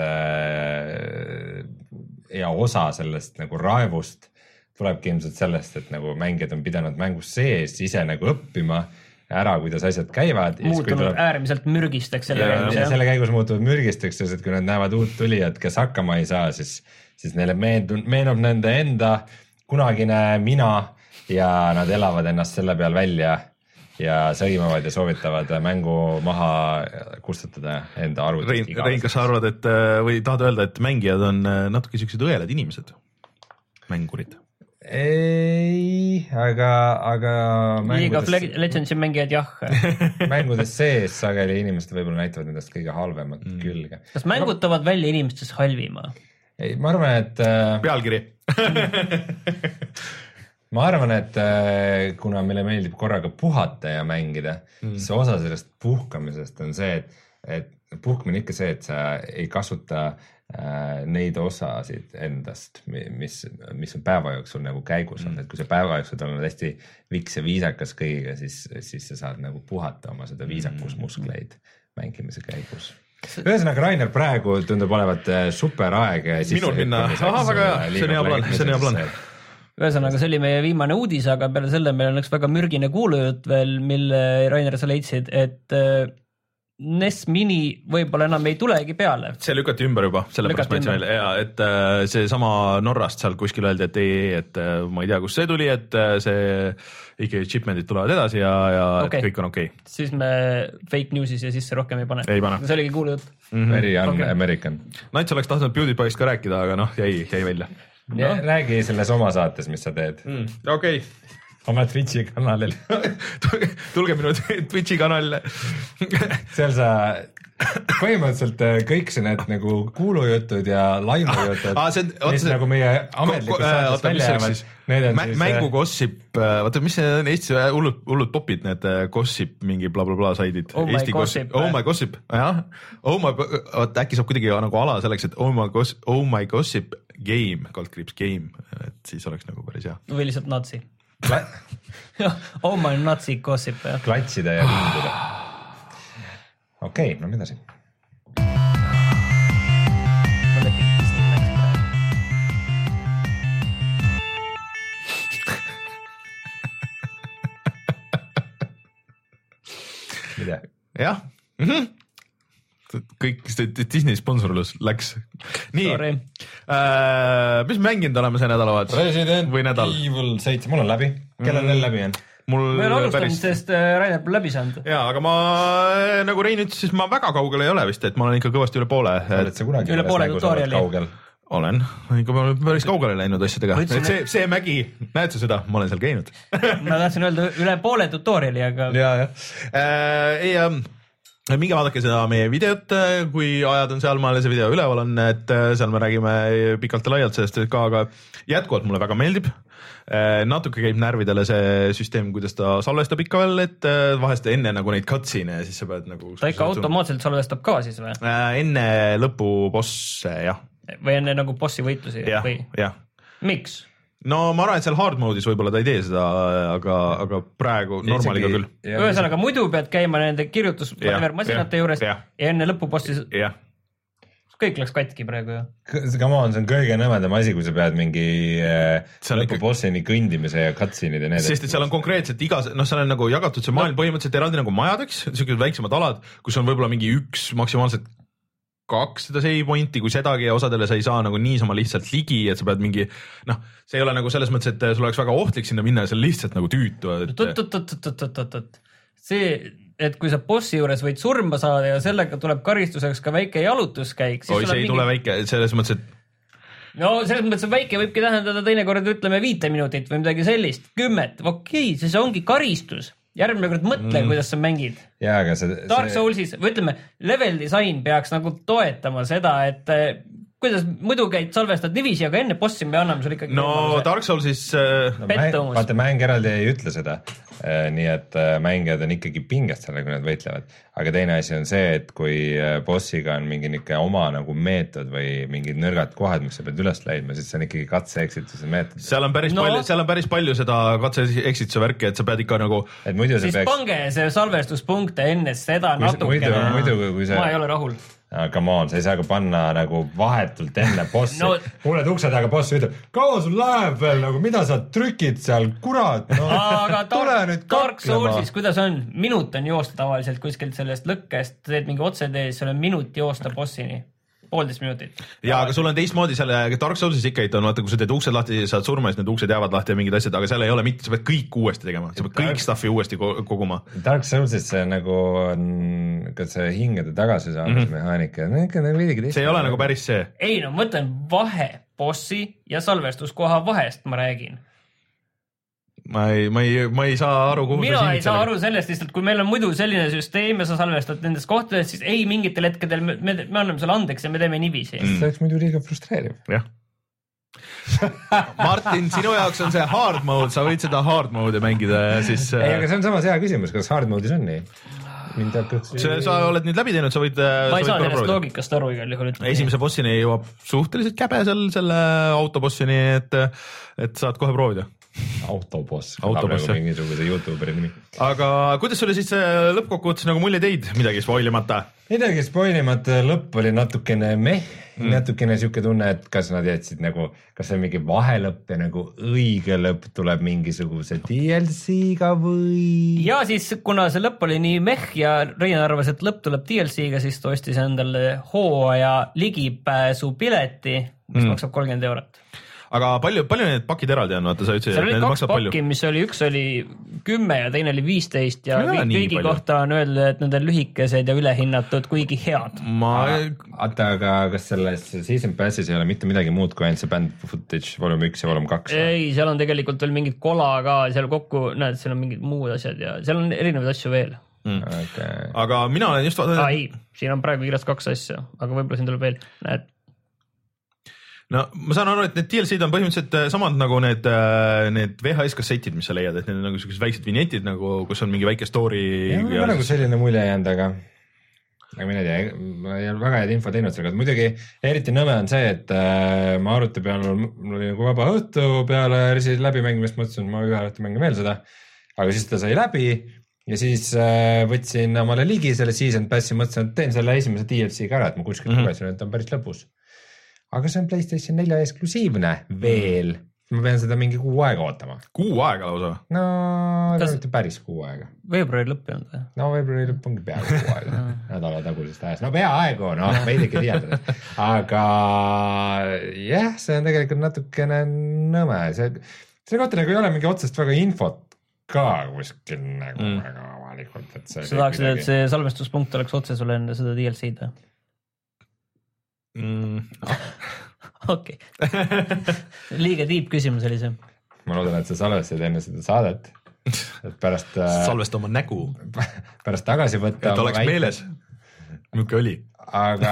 ja osa sellest nagu raevust tulebki ilmselt sellest, et nagu mängijad on pidanud mängus sees ise nagu õppima ära, kuidas asjad käivad. Muutunud tuleb... äärmiselt mürgisteks selle käigus. Ja selle käigus muutuvad mürgisteks, sest kui nad näevad uut tulijat, kes hakkama ei saa, siis, siis neile meenub, meenub nende enda kunagine mina ja nad elavad ennast selle peal välja ja sõimavad ja soovitavad mängu maha kustutada enda arvutist. Rein, Rein, kas sa arvad, et või tahad öelda, et mängijad on natuke siuksed õelad inimesed, mängurid? Ei, aga, aga League of Legendsi mängijad jah. mängudes sees sageli inimesed võib-olla näitavad endast kõige halvemat mm. külge. Kas mängutavad välja inimestes halvima? Ei, ma arvan, et pealkiri ma arvan, et kuna meile meeldib korraga puhata ja mängida, mm. siis osa sellest puhkamisest on see, et, et puhkmine ikka see, et sa ei kasuta neid osasid endast, mis, mis on päeva jooksul nagu käigus on, et kui sa päeva jooksul oled hästi viks ja viisakas kõigiga, siis, siis sa saad nagu puhata oma seda viisakusmuskleid mängimise käigus. Ühesõnaga, Rainer praegu tundub olevat super aeg. Minul minna, aha, väga hea, see on hea plaan, see on hea plaan. Ühesõnaga, see oli meie viimane uudis, aga peale selle meil on üks väga mürgine kuulujutt veel, mille Rainer sa leidsid, et N E S Mini võib-olla enam ei tulegi peale. See lükati ümber juba, sellepärast ma ütlesin veel, ja, et see sama Norrast seal kuskil öeldi, et ei, et ma ei tea, kus see tuli, et see ikkagi chipmendid tulevad edasi ja, ja okay. kõik on okei. Okay. Siis me fake news'is ja sisse rohkem ei pane. Ei pane. See oligi kuulujutt. Mm-hmm. Very un-American. Okay. Nats oleks tahtnud PewDiePie'st ka rääkida, aga noh, jäi, jäi välja. No. Räägi selles oma saates, mis sa teed. Mm. Okei. Okay. Oma Twitchi kanalil. tulge, tulge minu Twitchi kanalile. seal sa põhimõtteliselt kõik see need nagu kuulujutud ja laimujutud, ah, see, mis see, nagu meie ametlikus saates välja jäävad. Mä, mängu gossip, vaata mis see on Eestis hullud, hullud popid, need gossip mingi blablabla bla, bla saidid. Oh my Eesti gossip. gossip. Oh my gossip, jah. Oh my, vaata äkki saab kuidagi nagu ala selleks, et oh my gossip, oh my gossip game, kaldkriips game, et siis oleks nagu päris hea. Või lihtsalt natsi. Oh my Nazi gossip. Klatsida ja vinguda. Okei, okay, no mida siin? Mida? Jah. Mm-hmm. Kõik Disney sponsorlus läks. Nii, äh, mis mänginud oleme see nädalavahetus? Resident või nädal? Evil seitse, mul on läbi. Kellel veel läbi on? Mul me olen alustanud, päris... sest Rainer pole läbi saanud. Jaa, aga ma, nagu Rein ütles, siis ma väga kaugel ei ole vist, et ma olen ikka kõvasti üle poole. Oled sa kunagi üle poole tutoriali? Olen, ikka ma olen päris kaugele läinud asjadega. See, see mägi, näed sa seda? Ma olen seal käinud. Ma tahtsin öelda üle poole tutoriali, aga... Jaa, jah. Äh, ei, ähm, minge vaadake seda meie videot, kui ajad on sealmaal ja see video üleval on, et seal me räägime pikalt ja laialt sellest ka, aga jätkuvalt mulle väga meeldib. Natuke käib närvidele see süsteem, kuidas ta salvestab ikka veel, et vahest enne nagu neid cutscene ja siis sa pead nagu... Ta ikka automaatselt salvestab ka siis või? Enne lõpubosse, jah. Või enne nagu bossi võitlusi? Jah, või? jah. Miks? No ma arvan, et seal hard mode'is võib-olla ta ei tee seda, aga, aga praegu normaliga küll. Ühesõnaga muidu pead käima nende kirjutusmasinate juures ja. ja enne lõpubossi ja. Kõik läks katki praegu ju. Come on, see on kõige nõmedam asi, kui sa pead mingi lõpubossini ikka... kõndimise ja cutscene'id ja need. Sest et seal on konkreetselt igas, noh seal on nagu jagatud see maailm no. põhimõtteliselt eraldi nagu majadeks, sellised väiksemad alad, kus on võib-olla mingi üks maksimaalselt kaks seda save pointi, kui sedagi ja osadele sa ei saa nagu niisama lihtsalt ligi, et sa pead mingi, noh, see ei ole nagu selles mõttes, et sul oleks väga ohtlik sinna minna ja see on lihtsalt nagu tüütu. Et... see, et kui sa bossi juures võid surma saada ja sellega tuleb karistuseks ka väike jalutuskäik. Oi, see ei mingi... tule väike, selles mõttes, et... No selles mõttes, et väike võibki tähendada teinekord ütleme viite minutit või midagi sellist, kümmet, okei, siis ongi karistus. Järgmine kord mõtle mm., kuidas sa mängid. Jaa, aga see... Dark Soulsis, või ütleme, level design peaks nagu toetama seda, et kuidas muidu käid salvestad nivisi, aga enne bossi me anname sul ikkagi... No võimaluse. Dark Soulsis... No, mäng, vaata, mäng eraldi ei ütle seda. Nii et mängijad on ikkagi pingest seal, kui nad võitlevad. Aga teine asi on see, et kui bossiga on mingi niisugune oma nagu meetod või mingid nõrgad kohad, mis sa pead üles leidma, siis see on ikkagi katse-eksituse meetod. Seal on päris, no. palju, seal on päris palju seda katse-eksituse värki, et sa pead ikka nagu... Et muidu siis peaks... pange see salvestuspunkte enne seda kui natukene. Muidu, muidu, kui see... Ma ei ole rahul. Ah, come on, sa ei saa ka panna nagu vahetult enne bossi no. Kuuled ukse taga boss ütleb, kaua sul läheb veel, nagu mida sa trükid seal, kurat no, aga Dark, Dark Soulsis, kuidas on? Minut on joosta tavaliselt kuskilt sellest lõkkest, teed mingi otsetees, seal on minut joosta bossini poolteist minutit. Ja aga sul on teistmoodi seal Dark Soulsis ikka on, vaata, kui sa teed uksed lahti, saad surma, siis need uksed jäävad lahti ja mingid asjad, aga seal ei ole mitte, sa pead kõik uuesti tegema, sa pead kõik stuffi uuesti koguma. Dark Soulsis see nagu on ka see hingede tagasi saamise mm -hmm. mehaanika, nagu midagi teist. See ei ole nagu päris see. Ei no mõtlen vahe bossi ja salvestuskoha vahest ma räägin. Ma ei, ma ei, ma ei saa aru, kuhu mina ei saa aru sellest lihtsalt, kui meil on muidu selline süsteem ja sa salvestad nendest kohtadest, siis ei mingitel hetkedel me, me, me anname selle andeks ja me teeme nivisi. Mm. See oleks muidu liiga frustreeriv. Jah. Martin, sinu jaoks on see hard mode, sa võid seda hard mode'i mängida ja siis... Ei, aga see on samas hea küsimus, kas hard mode'is on nii? See, sa oled nüüd läbi teinud, sa võid... Ma ei saa sellest loogikast aru igal juhul. Esimese bossini jõuab suhteliselt käbe seal selle autobossini, et, et saad kohe proovida. Autoboss, Autoboss, nagu mingisuguse YouTuberi nimi. Aga kuidas sulle siis lõppkokkuvõttes nagu mulje teid midagi spoilimata? Midagi spoilimata, lõpp oli natukene meh, mm. natukene siuke tunne, et kas nad jätsid nagu, kas see on mingi vahelõpp ja nagu õige lõpp tuleb mingisuguse D L C-ga või? Ja siis, kuna see lõpp oli nii meh ja Rein arvas, et lõpp tuleb D L C-ga, siis ta ostis endale hooaja ligipääsu pileti, mis mm. maksab kolmkümmend eurot. Aga palju, palju need pakid eraldi on, vaata sa ütlesid, et need maksab palju? Seal oli kaks pakki, mis oli, üks oli kümme ja teine oli viisteist ja kõik, kõigi kohta on öeldud, et need on lühikesed ja ülehinnatud, kuigi head. Ma... Ata, aga kas selles Season Passis ei ole mitte midagi muud kui ainult see band footage volume üks ja volume kaks? Ei, seal on tegelikult veel mingid kola ka, seal kokku, näed, seal on mingid muud asjad ja seal on erinevaid asju veel. Mm. Okay. Aga mina olen just... Ah, ei, siin on praegu kirjas kaks asja, aga võib-olla siin tuleb veel, näed. No ma saan aru, et need D L C-d on põhimõtteliselt samad nagu need, need V H S-kassetid, mis sa leiad, et need on nagu sellised väiksed vinjetid, nagu, kus on mingi väike story. Ja, ja... nagu selline mulje jäänud, aga aga mina ei tea, ma ei ole väga head info teinud sellega, muidugi eriti nõme on see, et äh, ma arvuti peal, mul oli nagu vaba õhtu peale Resident läbimängimist, mõtlesin, et ma ühe õhtu mängin veel seda, aga siis ta sai läbi ja siis äh, võtsin omale ligi selle Season Passi, mõtlesin, et teen selle esimese D L C ka ära, et ma kuskilt mm -hmm. lugesin, et ta on päris lõpus. Aga see on PlayStation nelja eksklusiivne veel. Ma pean seda mingi kuu aega ootama. Kuu aega lausa? No, Kas... mitte päris kuu aega. Veebruari lõpp ei olnud või? No veebruari lõpp ongi peaaegu kuu aega. Nädala tagusest ajast. No peaaegu, no veidike tiiendada. Aga jah, see on tegelikult natukene nõme. See, see kohta nagu ei ole mingi otsest väga infot ka kuskil nagu mm. väga avalikult. Sa tahaksid, midagi... et see salvestuspunkt oleks otse sulle enne seda D L C-d? Mm. Okei, liiga tiip küsimus oli see. Ma loodan, et sa salvestad enne seda saadet, et pärast salvesta oma nägu pärast tagasi võtta, et oleks väite. Meeles, milline oli. Aga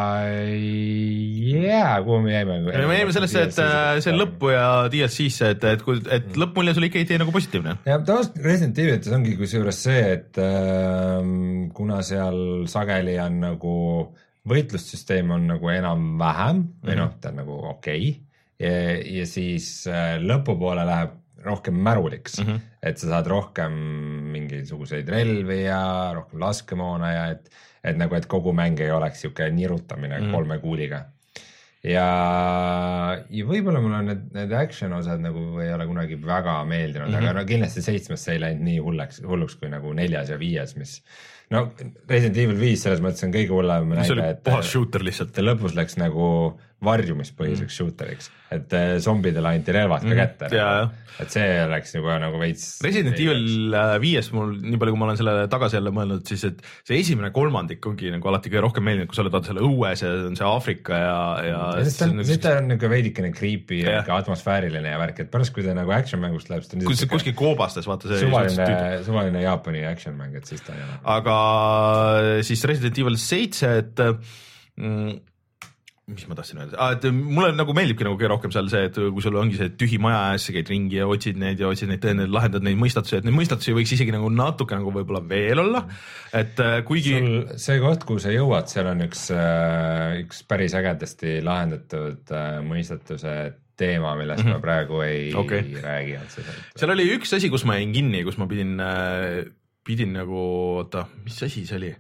jää, kuhu me jäime? Me jäime sellesse, et see lõppu ja D L C-sse, et, et, et, et lõppmulje sulle ikka ei tee nagu positiivne. Ja tavaliselt Resident Evilis ongi kusjuures see, et äh, kuna seal sageli on nagu võitlussüsteem on nagu enam-vähem või noh, ta on nagu okei okay. ja, ja siis lõpupoole läheb rohkem märuliks, mm -hmm. et sa saad rohkem mingisuguseid relvi ja rohkem laskemoona ja et, et nagu, et kogu mäng ei oleks siuke nirutamine mm -hmm. kolme kuuliga. Ja, ja võib-olla mul on need, need action osad nagu ei ole kunagi väga meeldinud, mm -hmm. aga no kindlasti seitsmes ei läinud nii hulleks, hulluks kui nagu neljas ja viies, mis no Resident Evil viis selles mõttes on kõige hullem näide, et puhas shooter lihtsalt. Ta lõpus läks nagu varjumispõhiseks mm. shooteriks, et zombidele anti relvad ka kätte mm, nagu. Et see läks nagu, nagu veits Resident Evil viies mul, nii palju kui ma olen selle tagasi jälle mõelnud, siis et see esimene kolmandik ongi nagu alati kõige rohkem meeldinud, kui sa oled selle õues ja on see Aafrika ja, ja siis ta on, siis ta on nagu veidikene creepy ja atmosfääriline ja värk, et pärast kui ta nagu action mängust läheb, siis kus, kuskil koobastes, vaata see suvaline, suvaline Jaapani action mäng, et siis ta ei ole. Aga siis Resident Evil seitse, et mm, mis ma tahtsin öelda ah,, et mulle nagu meeldibki nagu kõige rohkem seal see, et kui sul ongi see tühi maja ees, sa käid ringi ja otsid neid ja otsid neid tõendeid, lahendad neid mõistatusi, et neid mõistatusi võiks isegi nagu natuke nagu võib-olla veel olla, et kuigi sul see koht, kuhu sa jõuad, seal on üks, üks päris ägedasti lahendatud mõistatuse teema, millest mm -hmm. ma praegu ei okay. räägi. Seal oli üks asi, kus ma jäin kinni, kus ma pidin, pidin nagu, oota, mis asi see oli?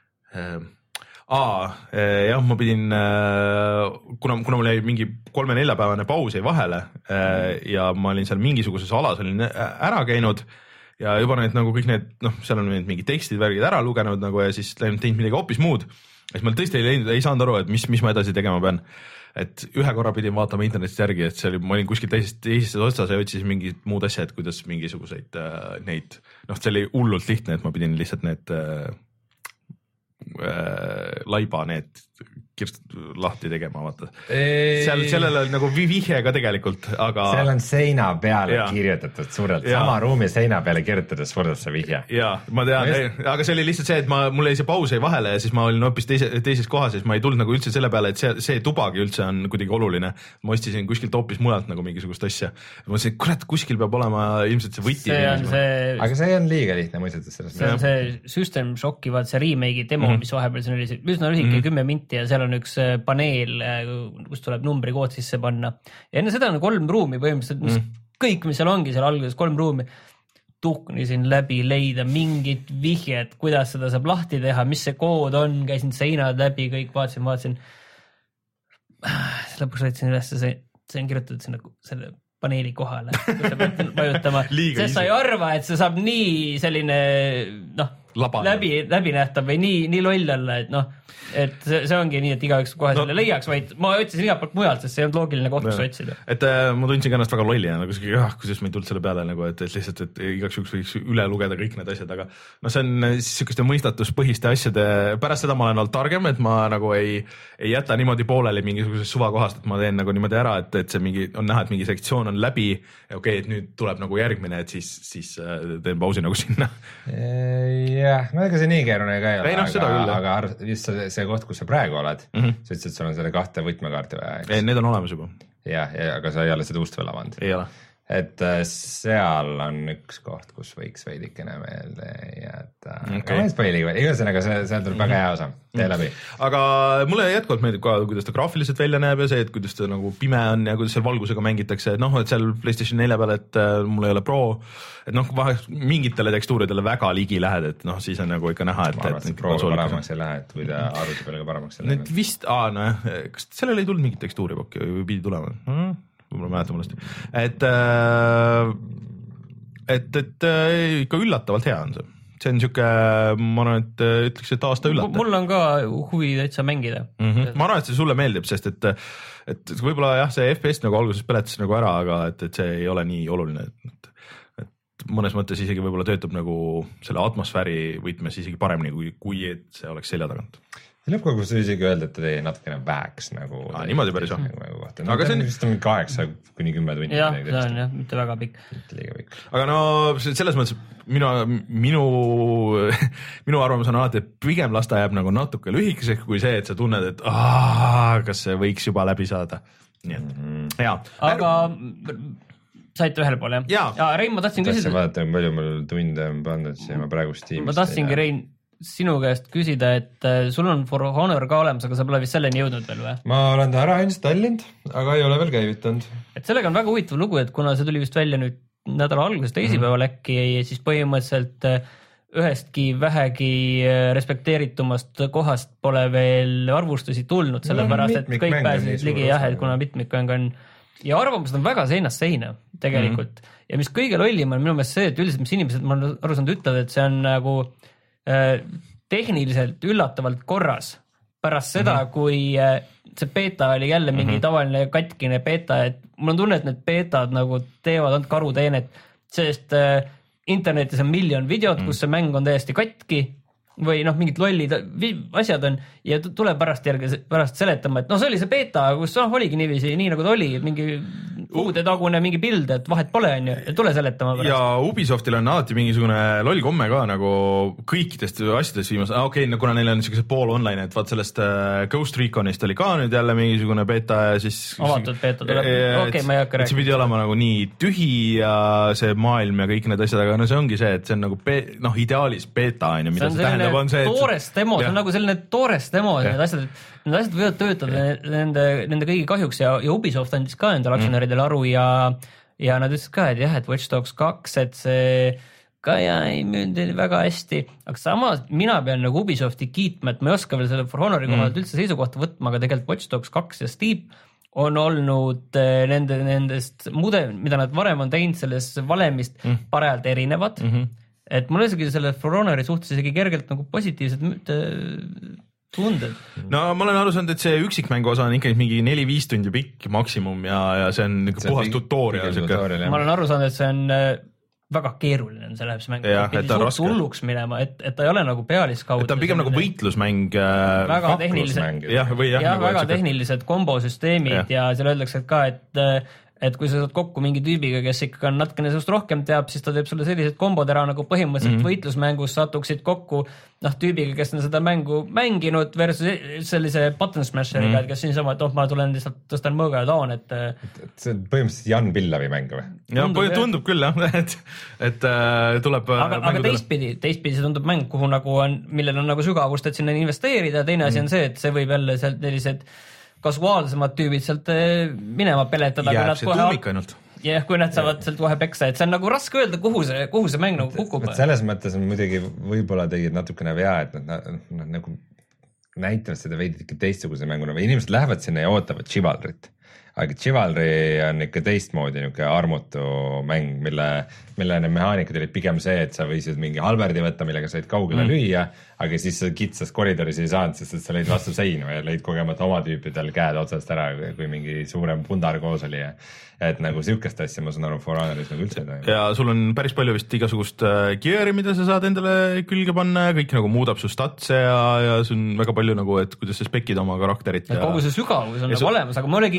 Aa, jah, ma pidin, kuna, kuna mul jäi mingi kolme-neljapäevane paus jäi vahele ja ma olin seal mingisuguses alas, olin ära käinud ja juba need nagu kõik need, noh, seal on need mingid tekstid, värgid ära lugenud nagu ja siis läinud teinud midagi hoopis muud. Ja siis ma tõesti ei, leidnud, ei saanud aru, et mis, mis ma edasi tegema pean. Et ühe korra pidin vaatama internetist järgi, et see oli, ma olin kuskil teisest, teisest otsas ja otsisin mingid muud asja, et kuidas mingisuguseid äh, neid, noh, see oli hullult lihtne, et ma pidin lihtsalt need äh, äh, laiba need kirst lahti tegema, vaata. Seal, sellel oli nagu vihje ka tegelikult, aga seal on seina peale ja. kirjutatud suurelt, sama ruumi seina peale kirjutatud suurelt see vihje. Jaa, ma tean, ei, aga see oli lihtsalt see, et ma, mul jäi see paus jäi vahele ja siis ma olin hoopis teise, teises kohas ja siis ma ei tulnud nagu üldse selle peale, et see, see tubagi üldse on kuidagi oluline. Ma ostisin kuskilt hoopis mujalt nagu mingisugust asja. Ma mõtlesin, kurat, kuskil peab olema ilmselt see võti. See see... Aga see on liiga lihtne mõistatud selles. See on see System Shocki, vaat see remake'i demo, mm -hmm. mis vahepeal siin oli, üsna lühike mm -hmm. kümme minti ja seal on üks paneel, kus tuleb numbrikood sisse panna. Ja enne seda on kolm ruumi põhimõtteliselt, mis mm. kõik, mis seal ongi, seal alguses kolm ruumi, tuhnisin läbi leida mingit vihjet, kuidas seda saab lahti teha, mis see kood on, käisin seinad läbi, kõik vaatasin, vaatasin. Lõpuks võtsin üles, see, see on kirjutatud sinna selle paneeli kohale, kus sa pead vajutama. Sest sa ei arva, et see saab nii selline, noh, läbi, läbi nähtav või nii, nii loll olla, et noh, et see, see ongi nii, et igaüks kohe no, selle leiaks, vaid ma otsisin igalt poolt mujalt, sest see on loogiline koht, kus otsida. Et äh, ma tundsin ka ennast väga lollina, nagu kuskil, jah, kuidas ma ei tulnud selle peale, nagu, et, et lihtsalt, et igaks juks võiks üle lugeda kõik need asjad, aga no see on sisukuste mõistatuspõhiste asjade, pärast seda ma olen olnud targem, et ma nagu ei, ei jäta niimoodi pooleli mingisugusest suvakohast, et ma teen nagu niimoodi ära, et, et see mingi, on näha, et mingi sektsioon on läbi ja okei, okay, et nüüd tuleb nagu järgmine, et siis, siis teen pausi nagu sinna. Jah, no ega see nii keeruline ka ei ole, ei, no, aga, aga just see, see koht, kus sa praegu oled, mm -hmm. sa ütlesid, et sul on selle kahte võtmekaarti vaja. Ei, need on olemas juba. Jah, ja, aga sa ei ole seda ust veel avanud. Ei ole. et seal on üks koht, kus võiks veidikene meelde jääda okay.. ma ei spoili, igühesõnaga see, see tuleb väga hea osa, tee läbi. Aga mulle jätkuvalt meeldib ka, kuidas ta graafiliselt välja näeb ja see, et kuidas ta nagu pime on ja kuidas seal valgusega mängitakse, et noh, et seal PlayStation nelja peal, et mul ei ole Pro, et noh, vahest mingitele tekstuuridele väga ligi lähed, et noh, siis on nagu ikka näha, et ma arvan, et see Pro paremaks ei lähe, et või ta arvuti peale ka paremaks ei lähe. Need vist, aa, noh, kas sellel ei tulnud mingit tekstuuripakki või pidi tulema? No, võib-olla mäletan mõnest. Et, et, et ikka üllatavalt hea on see. See on siuke, ma arvan, et ütleks, et aasta üllatav. Mul on ka huvi täitsa mängida. Mm-hmm. Ma arvan, et see sulle meeldib, sest et, et võib-olla jah, see F P S nagu alguses peletas nagu ära, aga et, et see ei ole nii oluline. Et, et mõnes mõttes isegi võib-olla töötab nagu selle atmosfääri võtmes isegi paremini, kui, kui et see oleks selja tagant. Lõppkogus võib isegi öelda, et ta teie natukene väheks nagu... Aa, niimoodi päris on. No, aga see on vist on kaheksa kuni kümme tundi. Jah, see on jah, mitte väga pikk. Mitte liiga pikk. Aga no selles mõttes minu, minu, minu arvamus on alati, et pigem lasta jääb nagu natuke lühikeseks kui see, et sa tunned, et aah, kas see võiks juba läbi saada. Nii et, mm-hmm. hea. Aga saite ühele poole, jah? Ja. Ja, Rein, ma tahtsin küsida... Tahtsin vaadata, palju mul tunde on pandud, siis ma praegu Steamist... Ma tahtsingi, Rein, sinu käest küsida, et sul on For Honor ka olemas, aga sa pole vist selleni jõudnud veel või? Ma olen ta ära installinud, aga ei ole veel käivitanud. Et sellega on väga huvitav lugu, et kuna see tuli vist välja nüüd nädala alguses teisipäeval mm-hmm. äkki, siis põhimõtteliselt ühestki vähegi respekteeritumast kohast pole veel arvustusi tulnud, sellepärast, no, et kõik pääsid ligi jah, et kuna mitmikmäng on ja arvamused on väga seinast seina tegelikult mm-hmm. ja mis kõige lollim on minu meelest see, et üldiselt mis inimesed, ma olen aru saanud, ütlevad, et see on nagu tehniliselt üllatavalt korras pärast seda, mm-hmm. kui see beta oli jälle mingi mm-hmm. tavaline katkine beta, et mul on tunne, et need betad nagu teevad ainult karuteenet, sest äh, internetis on miljon videot, mm-hmm. kus see mäng on täiesti katki või noh, mingid lollid asjad on ja tuleb pärast järgi pärast seletama, et noh, see oli see beta, kus noh, oligi niiviisi, nii nagu ta oli, mingi uudetagune mingi pild, et vahet pole, on ju, et tule seletama pärast. Ja Ubisoftil on alati mingisugune loll komme ka nagu kõikidest asjadest viimas, ah, okei okay,, kuna neil on niisuguse pool online, et vaat sellest uh, Ghost Reconist oli ka nüüd jälle mingisugune beta ja siis avatud beta tuleb, okei okay,, ma ei hakka rääkima. See pidi olema nagu nii tühi ja see maailm ja kõik need asjad, aga no see ongi see, et see on nagu be, noh, ideaalis beta on ju, mida see, see tähendab, on see, et toores demo, see on nagu selline toores demo, need asjad, need asjad võivad töötada nende, nende kõigi kahjuks ja, ja Ubisoft andis ka endale aktsionäridele aru ja, ja nad ütlesid ka, et jah, et Watch Dogs kaks, et see ka ja ei müünud väga hästi, aga samas mina pean nagu Ubisofti kiitma, et ma ei oska veel selle For Honori kohalt mm. üldse seisukohta võtma, aga tegelikult Watch Dogs kaks ja Steep on olnud nende, nendest mudel, mida nad varem on teinud sellest valemist mm. parajalt erinevad, mm-hmm. et mul isegi selle For Honori suhtes isegi kergelt nagu positiivsed tunded. No ma olen aru saanud, et see üksikmängu osa on ikkagi mingi neli-viis tundi pikk maksimum ja, ja see on see puhas tutorial. tutorial ma olen aru saanud, et see on väga keeruline, see läheb see mäng. Ja, et suurt hulluks minema, et, et ta ei ole nagu pealiskaud. Et ta on pigem nagu võitlusmäng. Väga tehnilised, jah, või jah, jah, nagu väga tehnilised kombosüsteemid ja, ja seal öeldakse ka, et et kui sa saad kokku mingi tüübiga, kes ikka on natukene sinust rohkem teab, siis ta teeb sulle sellised kombod ära nagu põhimõtteliselt mm-hmm. võitlusmängus satuksid kokku noh, tüübiga, kes on seda mängu mänginud versus sellise button smasheriga, mm-hmm. et kes siin sama, et oh, ma tulen lihtsalt tõstan mõõga ja taon, et see on põhimõtteliselt Jan Pillavi mäng või? Ja, tundub, tundub küll jah, et, et äh, tuleb aga, aga teistpidi, teistpidi see tundub mäng, kuhu nagu on, millel on nagu sügavust, et sinna investeerida, teine asi mm-hmm. on see, et see võib jälle sealt sellised kasuaalsemad tüübid sealt minema peletada. Jääb see tuumik ainult. jah, kui nad saavad sealt vahe peksa, et see on nagu raske öelda, kuhu see, kuhu see mäng nagu kukub. Selles mõttes on muidugi võib-olla tegid natukene vea, et nad, nad nagu näitavad seda veidi teistsuguse mänguna või inimesed lähevad sinna ja ootavad Chivalrit. Aga Chivalry on ikka teistmoodi niuke armutu mäng, mille, mille need mehaanikad olid pigem see, et sa võisid mingi halberdi võtta, millega said kaugele mm. lüüa, aga siis kitsas koridoris ei saanud, sest et sa lõid vastu seinu ja lõid kogemata oma tüüpidel käed otsast ära, kui mingi suurem pundar koos oli. Et nagu sihukest asja, ma saan aru, For Honoris nagu üldse. Ja sul on päris palju vist igasugust gear'i, mida sa saad endale külge panna ja kõik nagu muudab su statse ja, ja see on väga palju nagu, et kuidas sa spekid oma karakterit. Ja, ja kogu see sügavus on nagu olemas, aga ma olegi kindel, kui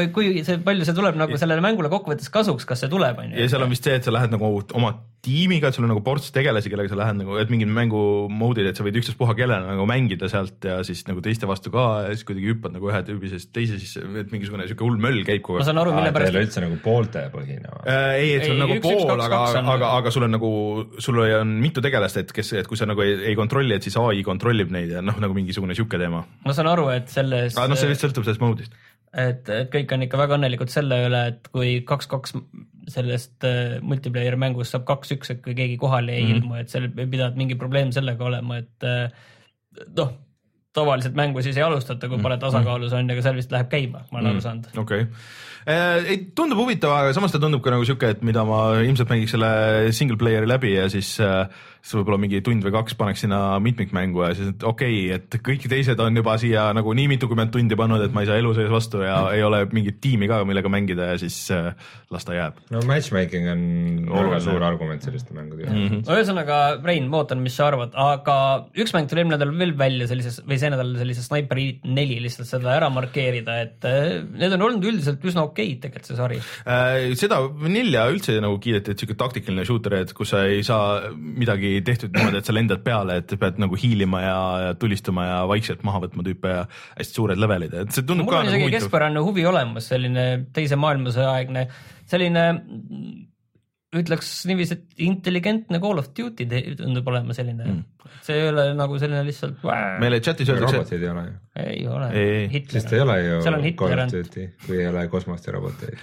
kui see palju see tuleb nagu sellele mängule kokkuvõttes kasuks, kas see tuleb on ju. Ja seal on vist see, et sa lähed nagu oma tiimiga, et sul on nagu ports tegelasi, kellega sa lähed nagu, et mingid mängumoodid, et sa võid üksteist puha kellena nagu mängida sealt ja siis nagu teiste vastu ka ja siis kuidagi hüppad nagu ühe tüübi seest teise, siis et mingisugune siuke hull möll käib kogu aeg. Ma saan aru, mille pärast. Teil üldse nagu poolte põhine. Äh, ei, et sul on nagu üks, pool, üks, aga, aga, aga, aga sul on nagu, sul on mitu tegelast, et kes, et kui sa nagu ei, ei kontrolli, et siis A I kontrollib neid ja noh, nagu mingisugune siuke teema. Ma saan aru, et selles... Ah, no see vist sõltub sellest moodist. Et, et kõik on ikka väga õnnelikud selle üle, et kui kaks kaks sellest uh, multiplayer mängust saab kaks üks, et kui keegi kohal ei mm-hmm. ilmu, et seal ei pidanud mingi probleem sellega olema, et uh, noh, tavaliselt mängu siis ei alustata, kui pole tasakaalus on, aga seal vist läheb käima, ma olen mm-hmm. aru saanud. Okei. Okay. Ei, tundub huvitav, aga samas ta tundub ka nagu siuke, et mida ma ilmselt mängiks selle single playeri läbi ja siis uh, siis võib-olla mingi tund või kaks paneks sinna mitmikmängu ja siis, et okei, okay, et kõik teised on juba siia nagu nii mitukümmend tundi pannud, et ma ei saa elu sees vastu ja mm. ei ole mingit tiimi ka, millega mängida ja siis äh, las ta jääb. No matchmaking on väga suur argument selliste mängude. Mm-hmm. Ühesõnaga, Rein, ma ootan, mis sa arvad, aga üks mäng tuli eelmine nädal veel välja sellises, või see nädal sellise Sniper Elite neli lihtsalt seda ära markeerida, et äh, need on olnud üldiselt üsna okei tegelikult see sari. Äh, seda Vanilla üldse nagu kiideti, et siuke taktikaline shooter, et kus sa ei saa midagi tehtud niimoodi, et sa lendad peale, et pead nagu hiilima ja, ja tulistama ja vaikselt maha võtma tüüpe ja hästi suured levelid, et see tundub mul ka nagu huvitav. Keskpärane huvi olemas, selline teise maailmasõja aegne, selline ütleks niiviisi, et intelligentne Call of Duty tundub olema selline mm. see ei ole nagu selline lihtsalt meile chatis öeldakse, robotid ei ole ju. Ei ole. Sest ei ole ju Call of Duty, kui ei ole kosmoste roboteid.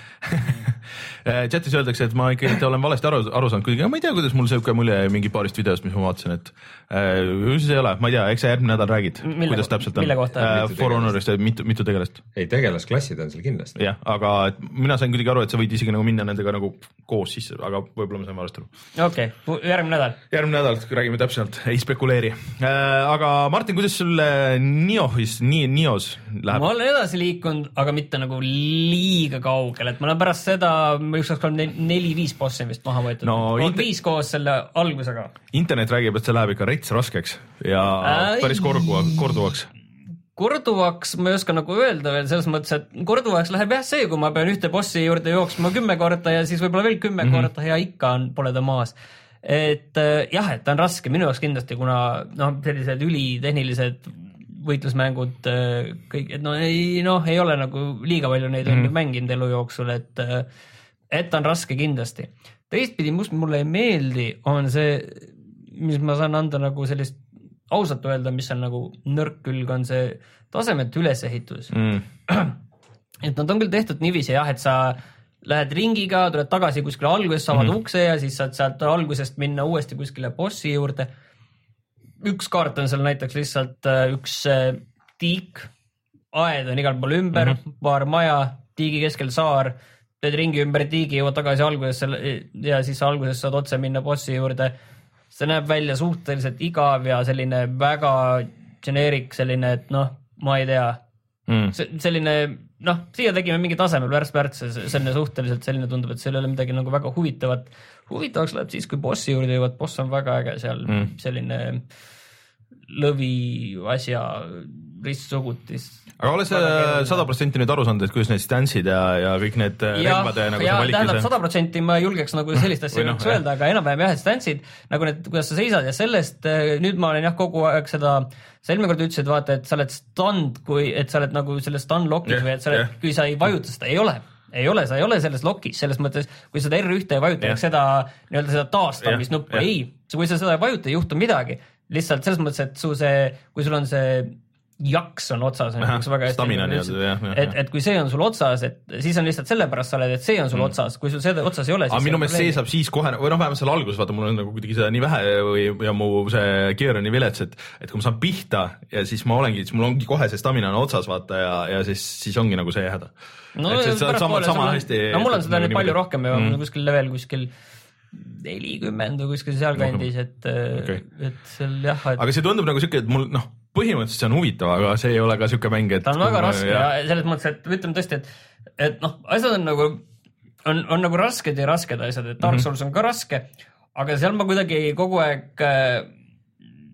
Chatis öeldakse, et ma ikkagi olen valesti aru, aru saanud, kuigi ma ei tea, kuidas mul see mulje mingi paarist videost, mis ma vaatasin, et äh, siis ei ole, ma ei tea, eks sa järgmine nädal räägid, mille, kuidas täpselt on. Mille kohta? Äh, For Honorist mitu, mitu tegelast. Ei, tegelasklassid on seal kindlasti. Jah, aga mina sain kuidagi aru, et sa võid isegi nagu minna nendega nagu koos sisse, aga võib-olla ma sain valesti aru. Okei, okay. järgmine nädal. Järgmine nädal, räägime täpselt, ei spekuleeri. Äh, aga Martin, kuidas sul Niohis, nii Nios läheb? Ma olen edasi liikunud, aga mitte nagu liiga kaugel, et ma olen pärast seda ükskaks kolm neli-viis bossi vist maha võetud. No, inter... viis koos selle algusega. Internet räägib, et see läheb ikka rets raskeks ja äh, päris korduva, korduvaks. Korduvaks ma ei oska nagu öelda veel selles mõttes, et korduvaks läheb jah see, kui ma pean ühte bossi juurde jooksma kümme korda ja siis võib-olla veel kümme mm-hmm. korda ja ikka on, pole ta maas. Et jah, et ta on raske minu jaoks kindlasti, kuna noh, sellised ülitehnilised võitlusmängud kõik, et no ei, noh, ei ole nagu liiga palju neid mm. mänginud elu jooksul, et, et ta on raske kindlasti. Teistpidi, mis mulle ei meeldi, on see, mis ma saan anda nagu sellist ausalt öelda, mis on nagu nõrk külg, on see tasemete ülesehitus. Mm. Et nad on küll tehtud niiviisi jah, et sa lähed ringiga, tuled tagasi kuskile alguses, saavad mm-hmm. ukse ja siis saad sealt algusest minna uuesti kuskile bossi juurde. Üks kaart on seal näiteks lihtsalt üks tiik, aed on igal pool ümber, mm-hmm. paar maja, tiigi keskel saar, teed ringi ümber tiigi, jõuad tagasi alguses ja siis alguses saad otse minna bossi juurde. See näeb välja suhteliselt igav ja selline väga generic, selline, et noh, ma ei tea, mm. selline... noh, siia tegime mingi tasemel värts-värts, selline suhteliselt selline tundub, et seal ei ole midagi nagu väga huvitavat. Huvitavaks läheb siis, kui bossi juurde jõuad, boss on väga äge seal, mm. selline lõvi asja ristsugutis. Aga ole see sada protsenti nüüd aru saanud, et kuidas need stansid ja, ja kõik need relvade nagu ja, see tähendab sada protsenti ma julgeks nagu sellist asja no, öelda, aga enam-vähem jah, et stansid, nagu need, kuidas sa seisad ja sellest nüüd ma olen jah kogu aeg seda, sa eelmine kord ütlesid, vaata, et sa oled stand, kui, et sa oled nagu selles stand lockis yeah, või et sa oled, yeah. kui sa ei vajuta seda, ei ole. Ei ole, sa ei ole selles lokis, selles mõttes, kui seda R üks ei vajuta, yeah. seda, nii-öelda seda taastamisnuppu, yeah. ei, kui sa seda ei vajuta, ei juhtu midagi. Lihtsalt selles mõttes, et su see, kui sul on see jaks on otsas, on üks väga hästi, et, et kui see on sul otsas, et siis on lihtsalt sellepärast sa oled, et see on sul mm. otsas, kui sul seda otsas ei ole, siis aga minu meelest see saab siis kohe, või noh, vähemalt selle alguses, vaata, mul on nagu kuidagi seda nii vähe või, ja mu see gear on nii vilets, et, et kui ma saan pihta ja siis ma olengi, siis mul ongi kohe see stamina on otsas, vaata, ja, ja siis, siis ongi nagu see häda. No, et sama, poole, sama hästi, no mul on seda nüüd palju rohkem ja mm. kuskil level kuskil nelikümmend või kuskil seal kandis, et, okay. et seal jah. Et... aga see tundub nagu siuke, et mul noh, põhimõtteliselt see on huvitav, aga see ei ole ka siuke mäng, et... ta on väga raske ja, ja selles mõttes, et ütleme tõesti, et, et noh, asjad on nagu, on, on nagu rasked ja rasked asjad, et Dark Souls on ka raske, aga seal ma kuidagi kogu aeg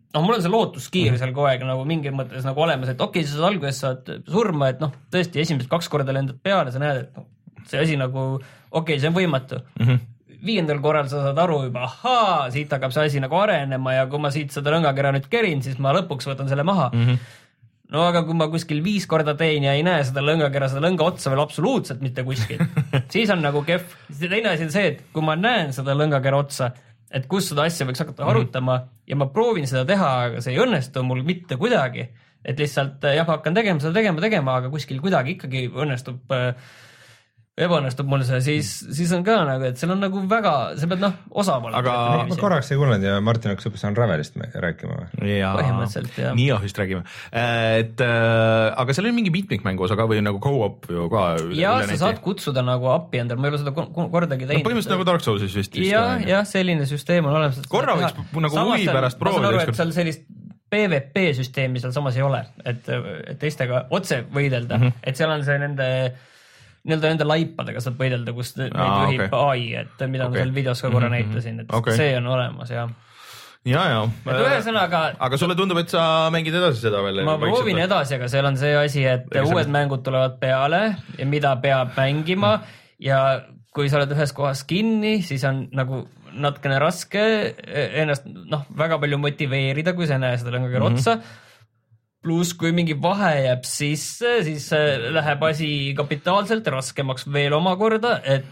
noh, mul on see lootuskiir seal kogu aeg nagu mingil mõttes nagu olemas, et okei okay,, sa saad alguses saad surma, et noh, tõesti esimesed kaks korda lendad peale, sa näed, et no, see asi nagu, okei okay,, see on võimatu. Mm -hmm. Viiendal korral sa saad aru juba, ahaa, siit hakkab see asi nagu arenema ja kui ma siit seda lõngakera nüüd kerin, siis ma lõpuks võtan selle maha. Mm -hmm. No aga kui ma kuskil viis korda teen ja ei näe seda lõngakera, seda lõnga otsa veel absoluutselt mitte kuskil, siis on nagu kehv. Teine asi on see, et kui ma näen seda lõngakera otsa, et kus seda asja võiks hakata harutama mm -hmm. ja ma proovin seda teha, aga see ei õnnestu mul mitte kuidagi, et lihtsalt jah, hakkan tegema seda tegema, tegema, aga kuskil kuidagi ikkagi õnnestub äh, ebaõnnestub mul see, siis, siis on ka nagu, et seal on nagu väga, sa pead noh, osav aga ma korraks ei kuulnud ja Martin hakkas õppis Unravelist rääkima. Jaa, põhimõtteliselt jah. Niohist räägime. Et äh, aga seal on mingi mitmikmängu osa ka või nagu co-op ju ka? Jaa, sa saad kutsuda nagu appi endal, ma ei ole seda kordagi teinud. No, põhimõtteliselt nagu Dark Soulsis vist. Jah, jah, selline süsteem on olemas. Korra võiks nagu huvi pärast proovida. Ma saan aru, et seal sellist P V P süsteemi seal samas ei ole, et, et teistega otse võidelda, mm -hmm. et seal on see nende nii-öelda nende laipadega saad võidelda, kus neid ah, juhib okay. A I, et mida okay. ma seal videos ka korra mm -hmm. näitasin, et okay. see on olemas, jah. Ja, ja. Et ühesõnaga... Aga sulle tundub, et sa mängid edasi seda veel? Ma proovin edasi, aga seal on see asi, et Ega uued mängud tulevad peale ja mida peab mängima mm. ja kui sa oled ühes kohas kinni, siis on nagu natukene raske ennast noh, väga palju motiveerida, kui sa ei näe seda lõngakera mm -hmm. otsa. Pluss kui mingi vahe jääb sisse, siis läheb asi kapitaalselt raskemaks veel omakorda, et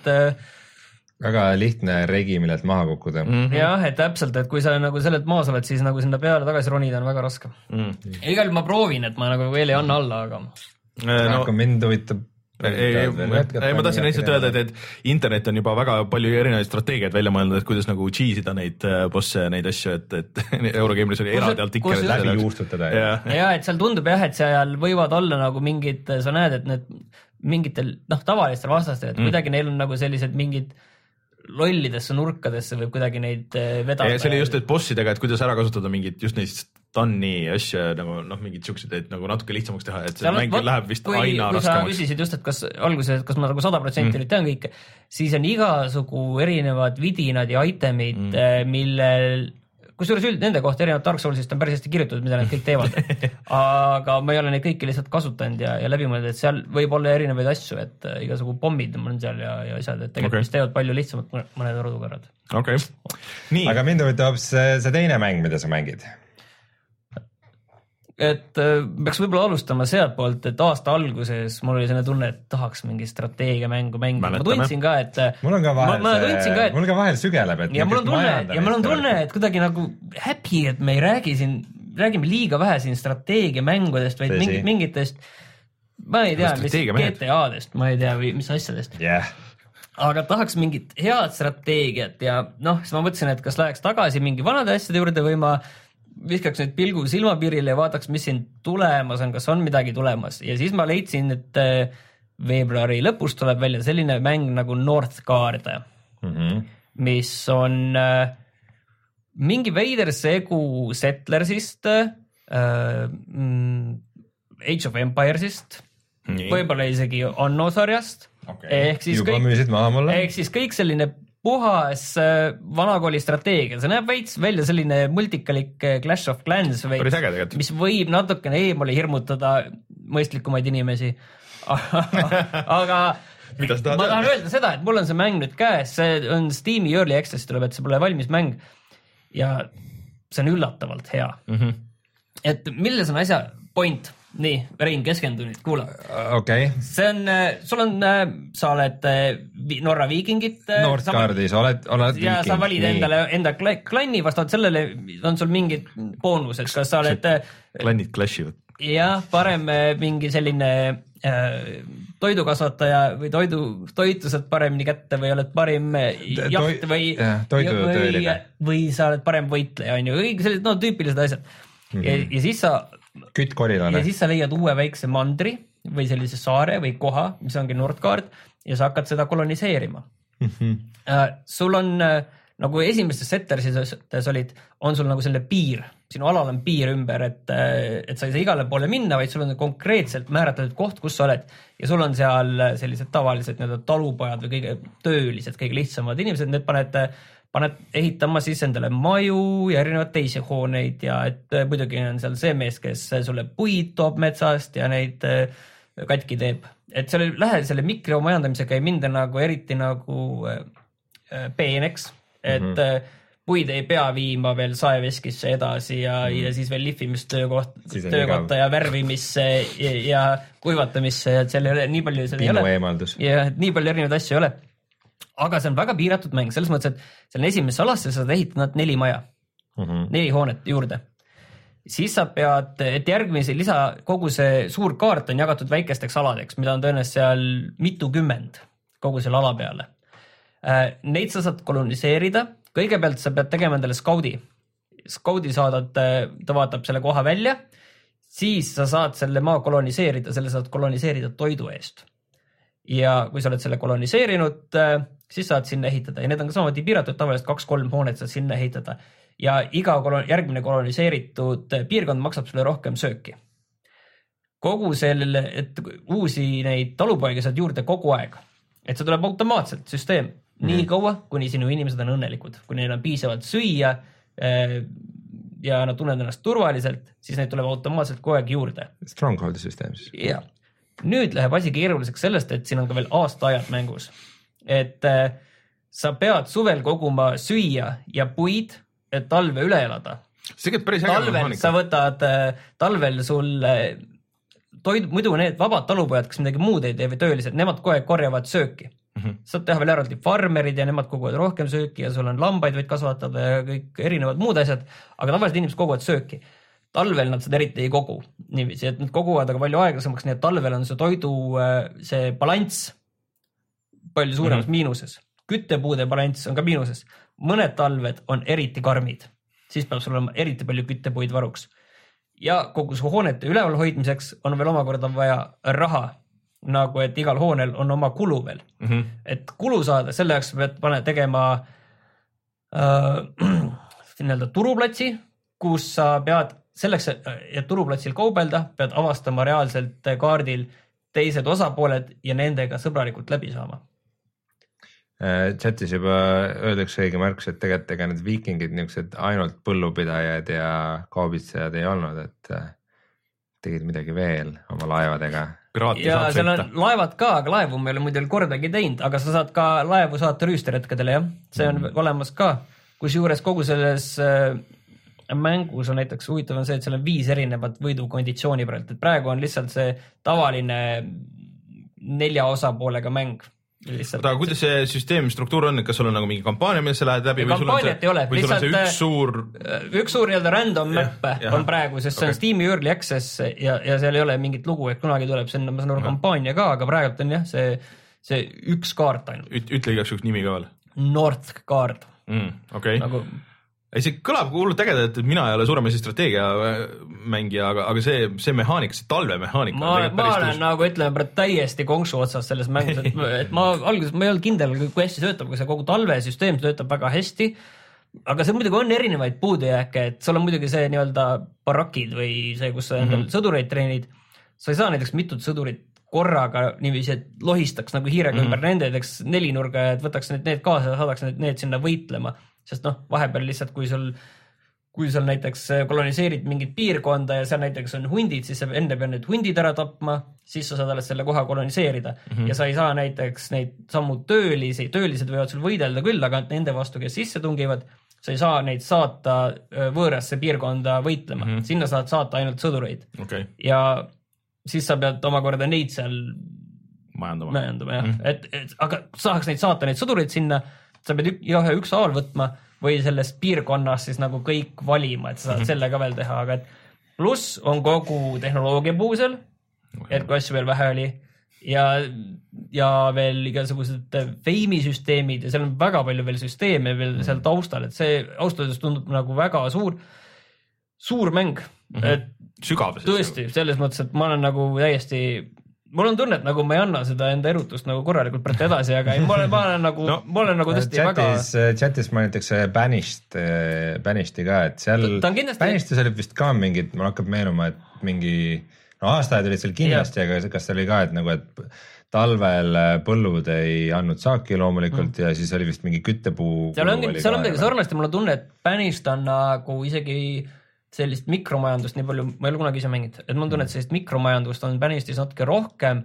väga lihtne regi, millelt maha kukkuda. Mm -hmm. Jah, et täpselt, et kui sa nagu sellelt maas oled, siis nagu sinna peale tagasi ronida on väga raske. Mm -hmm. Igal juhul ma proovin, et ma nagu veel ei anna alla, aga no, aga mind huvitab ei, ei, ei, ma tahtsin lihtsalt öelda, et, et internet on juba väga palju erinevaid strateegiaid välja mõelnud, et kuidas nagu cheese'ida neid bosse ja neid asju, et, et Eurogameris oli eraldi artikkel läbi juustutada. Ja. ja, et seal tundub jah, et seal võivad olla nagu mingid, sa näed, et need mingitel noh, tavalistel vastastel, et mm. kuidagi neil on nagu sellised mingid lollidesse nurkadesse võib kuidagi neid vedada. See oli just, et bossidega, et kuidas ära kasutada mingit just neist Tanni asja nagu noh, mingid siuksed, et nagu natuke lihtsamaks teha, et see mäng läheb vist kui, aina kui raskemaks. Kui sa küsisid just, et kas alguses, kas ma nagu sada protsenti nüüd tean kõike, siis on igasugu erinevad vidinad ja itemid, mm. millel kusjuures üld nende kohta erinevad Dark Soulsist on päris hästi kirjutatud, mida nad kõik teevad. Aga ma ei ole neid kõiki lihtsalt kasutanud ja, ja läbi mõelda, et seal võib olla erinevaid asju, et uh, igasugu pommid on seal ja, ja asjad, et tegelikult okay. mis teevad palju lihtsamalt mõned rodukarad. Okay. Nii. Aga mind huvitab see, see teine mäng, mida sa mängid? Et uh, peaks võib-olla alustama sealt poolt, et aasta alguses mul oli selline tunne, et tahaks mingi strateegiamängu mängida. Ma tundsin ka, et mul on ka vahel, ma, ma see, ka, et, mul ka vahel sügeleb, et ja mul on tunne, ja mul on tunne, et kuidagi nagu happy, et me ei räägi siin, räägime liiga vähe siin strateegiamängudest, vaid mingit, mingitest, ma ei tea, mis G T A-dest, ma ei tea, või mis asjadest. Yeah. Aga tahaks mingit head strateegiat ja noh, siis ma mõtlesin, et kas läheks tagasi mingi vanade asjade juurde või ma viskaks nüüd pilgu silmapiirile ja vaataks, mis siin tulemas on, kas on midagi tulemas. Ja siis ma leidsin, et veebruari lõpus tuleb välja selline mäng nagu Northgard, mm -hmm. mis on äh, mingi veider segu Settlersist, äh, Age of Empiresist, võib-olla isegi Anno sarjast. Okay. Ehk siis juba kõik, müüsid maha mulle. Ehk siis kõik selline puhas äh, vanakooli strateegia, see näeb veits välja selline multikalik Clash of Clans veits, mis võib natukene eemale hirmutada mõistlikumaid inimesi. Aga ma tahan öelda seda, et mul on see mäng nüüd käes, see on Steam'i Early Access, tuleb, et see pole valmis mäng ja see on üllatavalt hea. Mm-hmm. Et milles on asja point? Nii, Rein, keskendu nüüd, kuula. Okay. See on, sul on, sa oled Norra viikingid. Northgardis oled, oled viiking. Ja sa valid endale, enda klanni, vastavalt sellele on sul mingid boonused, kas sa oled... Klannid clashivad. Jah, parem mingi selline äh, toidukasvataja või toidu, toitu saad paremini kätte või oled parim jaht või, või, või sa oled parem võitleja, on ju, sellised no, tüüpilised asjad. Mm-hmm. Ja, ja siis sa küttkorilane. Ja siis sa leiad uue väikse mandri või sellise saare või koha, mis ongi Northgard ja sa hakkad seda koloniseerima. Mm-hmm. Uh, sul on uh, nagu esimestes settersides olid, on sul nagu selle piir, sinu alal on piir ümber, et, et sa ei saa igale poole minna, vaid sul on konkreetselt määratletud koht, kus sa oled ja sul on seal sellised tavalised nii-öelda talupojad või kõige töölised, kõige lihtsamad inimesed, need paned, paned ehitama siis endale maju ja erinevad teisi hooneid ja et muidugi on seal see mees, kes sulle puid toob metsast ja neid katki teeb. Et selle lähe selle mikromajandamisega ei minda nagu eriti nagu peeneks, et mm -hmm. puid ei pea viima veel saeveskisse edasi ja, mm -hmm. ja siis veel lihvimistöökoht, töökotta ja värvimisse ja, ja kuivatamisse ja et seal ei ole nii palju seda ei ole. Ja nii palju erinevaid asju ei ole. Aga see on väga piiratud mäng, selles mõttes, et seal on esimesse alasse sa saad ehitada neli maja, mm -hmm. neli hoonet juurde. Siis sa pead, et järgmise lisa, kogu see suur kaart on jagatud väikesteks aladeks, mida on tõenäoliselt seal mitukümmend kogu selle ala peale. Neid sa saad koloniseerida, kõigepealt sa pead tegema endale skaudi. Skaudi saadad, ta vaatab selle koha välja, siis sa saad selle maa koloniseerida, selle saad koloniseerida toidu eest. Ja kui sa oled selle koloniseerinud, siis saad sinna ehitada ja need on ka samamoodi piiratud, tavaliselt kaks-kolm hoonet saad sinna ehitada. Ja iga kolon, järgmine koloniseeritud piirkond maksab sulle rohkem sööki. Kogu selle, et uusi neid talupoegi saad juurde kogu aeg, et see tuleb automaatselt süsteem nii kaua, kuni sinu inimesed on õnnelikud, kui neil on piisavalt süüa ja nad tunnevad ennast turvaliselt, siis neid tuleb automaatselt kogu aeg juurde. Strongholdi süsteem siis. Ja. Nüüd läheb asi keeruliseks sellest, et siin on ka veel aastaajad mängus. Et sa pead suvel koguma süüa ja puid, et talve üle elada. See käib päris talvel sa võtad, talvel sul toid, muidu need vabad talupojad, kes midagi muud ei tee või töölised, nemad kogu aeg korjavad sööki. Mm -hmm. Saad teha veel eraldi farmerid ja nemad koguvad rohkem sööki ja sul on lambaid võid kasvatada ja kõik erinevad muud asjad, aga tavaliselt inimesed koguvad sööki. Talvel nad seda eriti ei kogu niiviisi, et nad koguvad aga palju aeglasemaks, nii et talvel on see toidu, see balanss palju suuremas mm -hmm. miinuses. Küttepuude balanss on ka miinuses. Mõned talved on eriti karmid, siis peab sul olema eriti palju küttepuid varuks. Ja kogu su hoonete üleval hoidmiseks on veel omakorda vaja raha, nagu et igal hoonel on oma kulu veel. Mm -hmm. Et kulu saada, selle jaoks pead pane tegema äh, nii-öelda turuplatsi, kus sa pead selleks, et turuplatsil kaubelda, pead avastama reaalselt kaardil teised osapooled ja nendega sõbralikult läbi saama. Chatis juba öeldakse õige märkus, et tegelikult ega need viikingid niisugused ainult põllupidajad ja kaubitsejad ei olnud, et tegid midagi veel oma laevadega. Ja seal on laevad ka, aga laevu me ei ole muidu kordagi teinud, aga sa saad ka laevu saata rüüsteretkedele, jah. See on mm. olemas ka, kus juures kogu selles mängus on näiteks huvitav on see, et seal on viis erinevat võidukonditsiooni praegu, et praegu on lihtsalt see tavaline nelja osapoolega mäng. Lihtsalt, aga kuidas see süsteemi struktuur on, et kas sul on nagu mingi kampaania, milles sa lähed läbi või sul on see, ei ole, või sul on see üks suur üks suur nii-öelda random map ja, on praegu, sest okay. see on Steam'i Early Access ja, ja seal ei ole mingit lugu, et kunagi tuleb see, ma saan aru kampaania ka, aga praegu on jah, see, see üks kaart ainult. Üt, ütle igaks üks nimi ka veel. North Card. Mm, okei. Okay. Nagu ei, see kõlab hullult ägedalt, et mina ei ole suurem asi strateegiamängija, aga, aga see, see mehaanika, see talvemehaanika. Ma, ma olen tõus. Nagu ütleme täiesti konksu otsas selles mängus, et, et ma alguses ma ei olnud kindel, kui hästi töötab, kui see kogu talvesüsteem töötab väga hästi, aga see muidugi on erinevaid puudujääke, et sul on muidugi see nii-öelda barakid või see, kus sa endal mm -hmm. sõdureid treenid, sa ei saa näiteks mitut sõdurit korraga niiviisi, et lohistaks nagu hiirega mm -hmm. ümber nende, teeks nelinurga, et võtaks need, need kaasa ja saadaks need, need sinna võitlema. Sest noh, vahepeal lihtsalt, kui sul, kui sul näiteks koloniseerid mingit piirkonda ja seal näiteks on hundid, siis sa enne pead need hundid ära tapma, siis sa saad alles selle koha koloniseerida. Mm -hmm. Ja sa ei saa näiteks neid sammu töölisi, töölised võivad sul võidelda küll, aga nende vastu, kes sisse tungivad, sa ei saa neid saata võõrasse piirkonda võitlema. Mm -hmm. Sinna saad saata ainult sõdureid. Okay. Ja siis sa pead omakorda neid seal majandama. majandama jah. Mm -hmm. et, et, aga saaks neid saata, neid sõdureid sinna, sa pead ühe üks haal võtma või sellest piirkonnas siis nagu kõik valima, et sa saad mm -hmm. selle ka veel teha, aga et pluss on kogu tehnoloogia puusel, et kui asju veel vähe oli ja, ja veel igasugused feimisüsteemid ja seal on väga palju veel süsteeme veel seal taustal, et see austusest tundub nagu väga suur, suur mäng, mm -hmm. et sügav. Tõesti, selles mõttes, et ma olen nagu täiesti mul on tunne, et nagu ma ei anna seda enda erutust nagu korralikult praegu edasi, aga ei, ma olen, ma olen nagu no,, ma olen nagu tõesti chatis, väga chatis mainitakse Banished, Banished'i ka, et seal kindlasti... Banished'is oli vist ka mingid, mul hakkab meenuma, et mingi no aastaid olid seal kindlasti, aga kas oli ka, et nagu, et talvel põllud ei andnud saaki loomulikult mm. ja siis oli vist mingi küttepuu. Seal on, seal on midagi sarnast ja mul on tunne, et Banished on nagu isegi sellist mikromajandust nii palju, ma ei ole kunagi ise mänginud, et mul on tunne, et sellist mikromajandust on Banished'is natuke rohkem,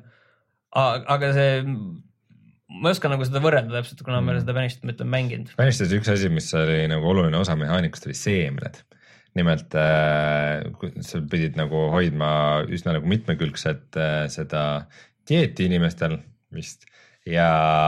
aga see, ma ei oska nagu seda võrrelda täpselt, kuna mm. me seda Banished'it mõtleme mänginud. Banished'is üks asi, mis oli nagu oluline osa mehaanikust, oli seemned. Nimelt äh, sa pidid nagu hoidma üsna nagu mitmekülgset äh, seda dieeti inimestel vist ja,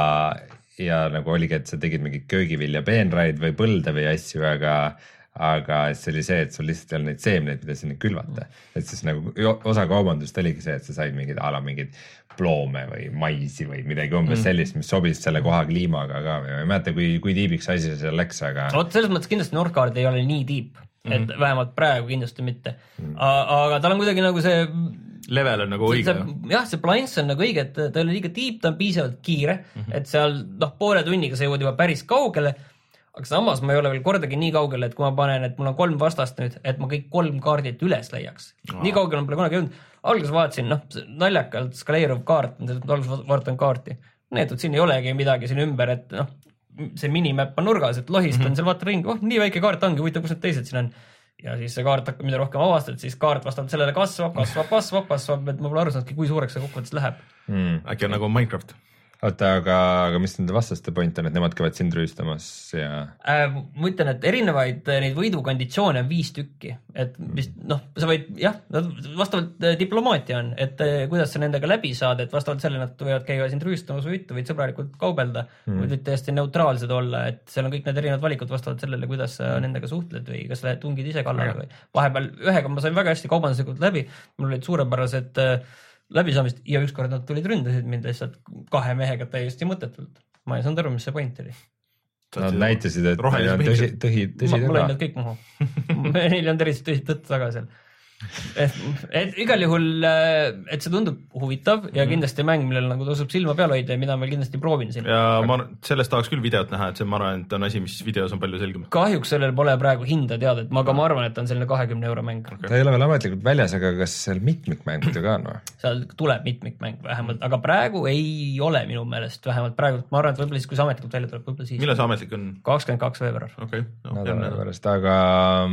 ja nagu oligi, et sa tegid mingi köögivilja peenraid või põlde või asju, aga, aga see oli see, et sul lihtsalt ei olnud neid seemneid, mida sinna külvata. Et siis nagu osa kaubandust oligi see, et sa said mingid ala mingid ploome või maisi või midagi umbes mm. sellist, mis sobis selle koha kliimaga ka. Ma ei mäleta, kui, kui tiibiks asi seal läks, aga... Oot, selles mõttes kindlasti Northgard ei ole nii tiip, et mm -hmm. vähemalt praegu kindlasti mitte. Mm. Aga tal on kuidagi nagu see... level on nagu õige. Jah, see balance on nagu õige, et ta ei ole liiga tiip, ta on piisavalt kiire, mm -hmm. et seal noh, poole tunniga sa jõuad juba päris kaugele, aga samas ma ei ole veel kordagi nii kaugele, et kui ma panen, et mul on kolm vastast nüüd, et ma kõik kolm kaardit üles leiaks. Aa. Nii kaugele ma pole kunagi jõudnud. Alguses vaatasin, noh, naljakalt skaleeruv kaart, alguses vaatan kaarti. Neetud, siin ei olegi midagi siin ümber, et noh, see minimap on nurgas, et lohistan mm -hmm. seal vaatan ringi, oh, nii väike kaart ongi, huvitav, kus need teised siin on. Ja siis see kaart hakkab, mida rohkem avastad, siis kaart vastavalt sellele kasvab, kasvab, kasvab, kasvab, et ma pole aru saanudki, kui suureks see kokkuvõttes läheb. Mm. Äkki on nagu Minecraft. Oota, aga, aga mis nende vastaste point on, et nemad käivad sind rüüstamas ja... Äh, ma ütlen, et erinevaid neid võidukonditsioone on viis tükki, et vist, noh, sa võid, jah, vastavalt diplomaatia on, et kuidas sa nendega läbi saad, et vastavalt sellele nad võivad käiva sind rüüstamas või võid sõbralikult kaubelda, mm. võid täiesti neutraalsed olla, et seal on kõik need erinevad valikud vastavalt sellele, kuidas sa nendega suhtled või kas sa tungid ise kallale või vahepeal ühega ma sain väga hästi kaubanduslikult läbi, mul olid suurepärased läbisaamist ja ükskord nad tulid ründasid mind lihtsalt kahe mehega täiesti mõttetult. Ma ei saanud aru, mis see point oli. Nad näitasid, et tõsi, tõsi, tõsi ma, ma lõin nad kõik maha. Neil on tervist tõsi tõtt taga seal. Et, et igal juhul, et see tundub huvitav ja kindlasti mäng, millel nagu tasub silma peal hoida ja mida ma kindlasti proovin siin. Ja ma sellest tahaks küll videot näha, et see ma arvan, et on asi, mis videos on palju selgem. Kahjuks sellel pole praegu hinda teada, et ma, aga ma arvan, et on selline kahekümne euro mäng. Okay. Ta ei ole veel ametlikult väljas, aga kas seal mitmikmängud ka on? Seal tuleb mitmikmäng vähemalt, aga praegu ei ole minu meelest vähemalt praegu. Ma arvan, et võib-olla siis, kui see ametlikult välja tuleb, võib-olla siis. Millal see ametlik on? kakskümmend kaks veebruar. Okay. No, nädala pärast, aga...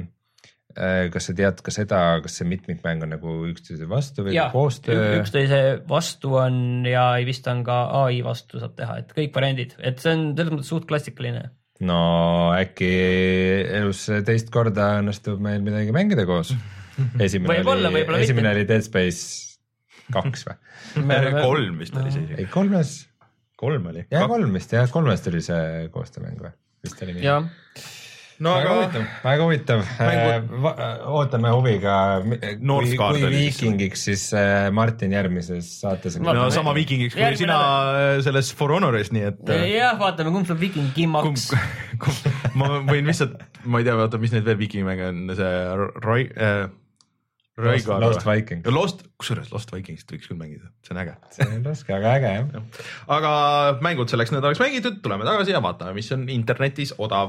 Kas sa tead ka seda, kas see mitmikmäng on nagu üksteise vastu või ja, koostöö? Üksteise vastu on ja vist on ka A I vastu saab teha, et kõik variandid, et see on selles mõttes suht klassikaline. No äkki elus teist korda õnnestub meil midagi mängida koos. Esimene, olla, oli, esimene oli Dead Space kaks või? kolm vist oli see. Ei, kolmes. Kolm oli. Ja kolm vist, jah, kolmest oli see koostöömäng või? Vist oli nii. Jah. No, väga huvitav, väga huvitav. Mängu... Ootame huviga, kui, kui viikingiks siis Martin järgmises saates. No sama viikingiks kui Järgmine sina nädal. Selles For Honoris, nii et... Jah, vaatame, kumb sul viikingimaks. Ma võin lihtsalt, ma ei tea, vaata, mis need veel viikingimänge on, see Roi... Äh, Lost, Lost Vikings. Lost, kusjuures Lost Vikingist võiks küll mängida, see on äge. See on raske, aga äge, jah. Aga mängud selleks nädalaks mängitud, tuleme tagasi ja vaatame, mis on internetis odav.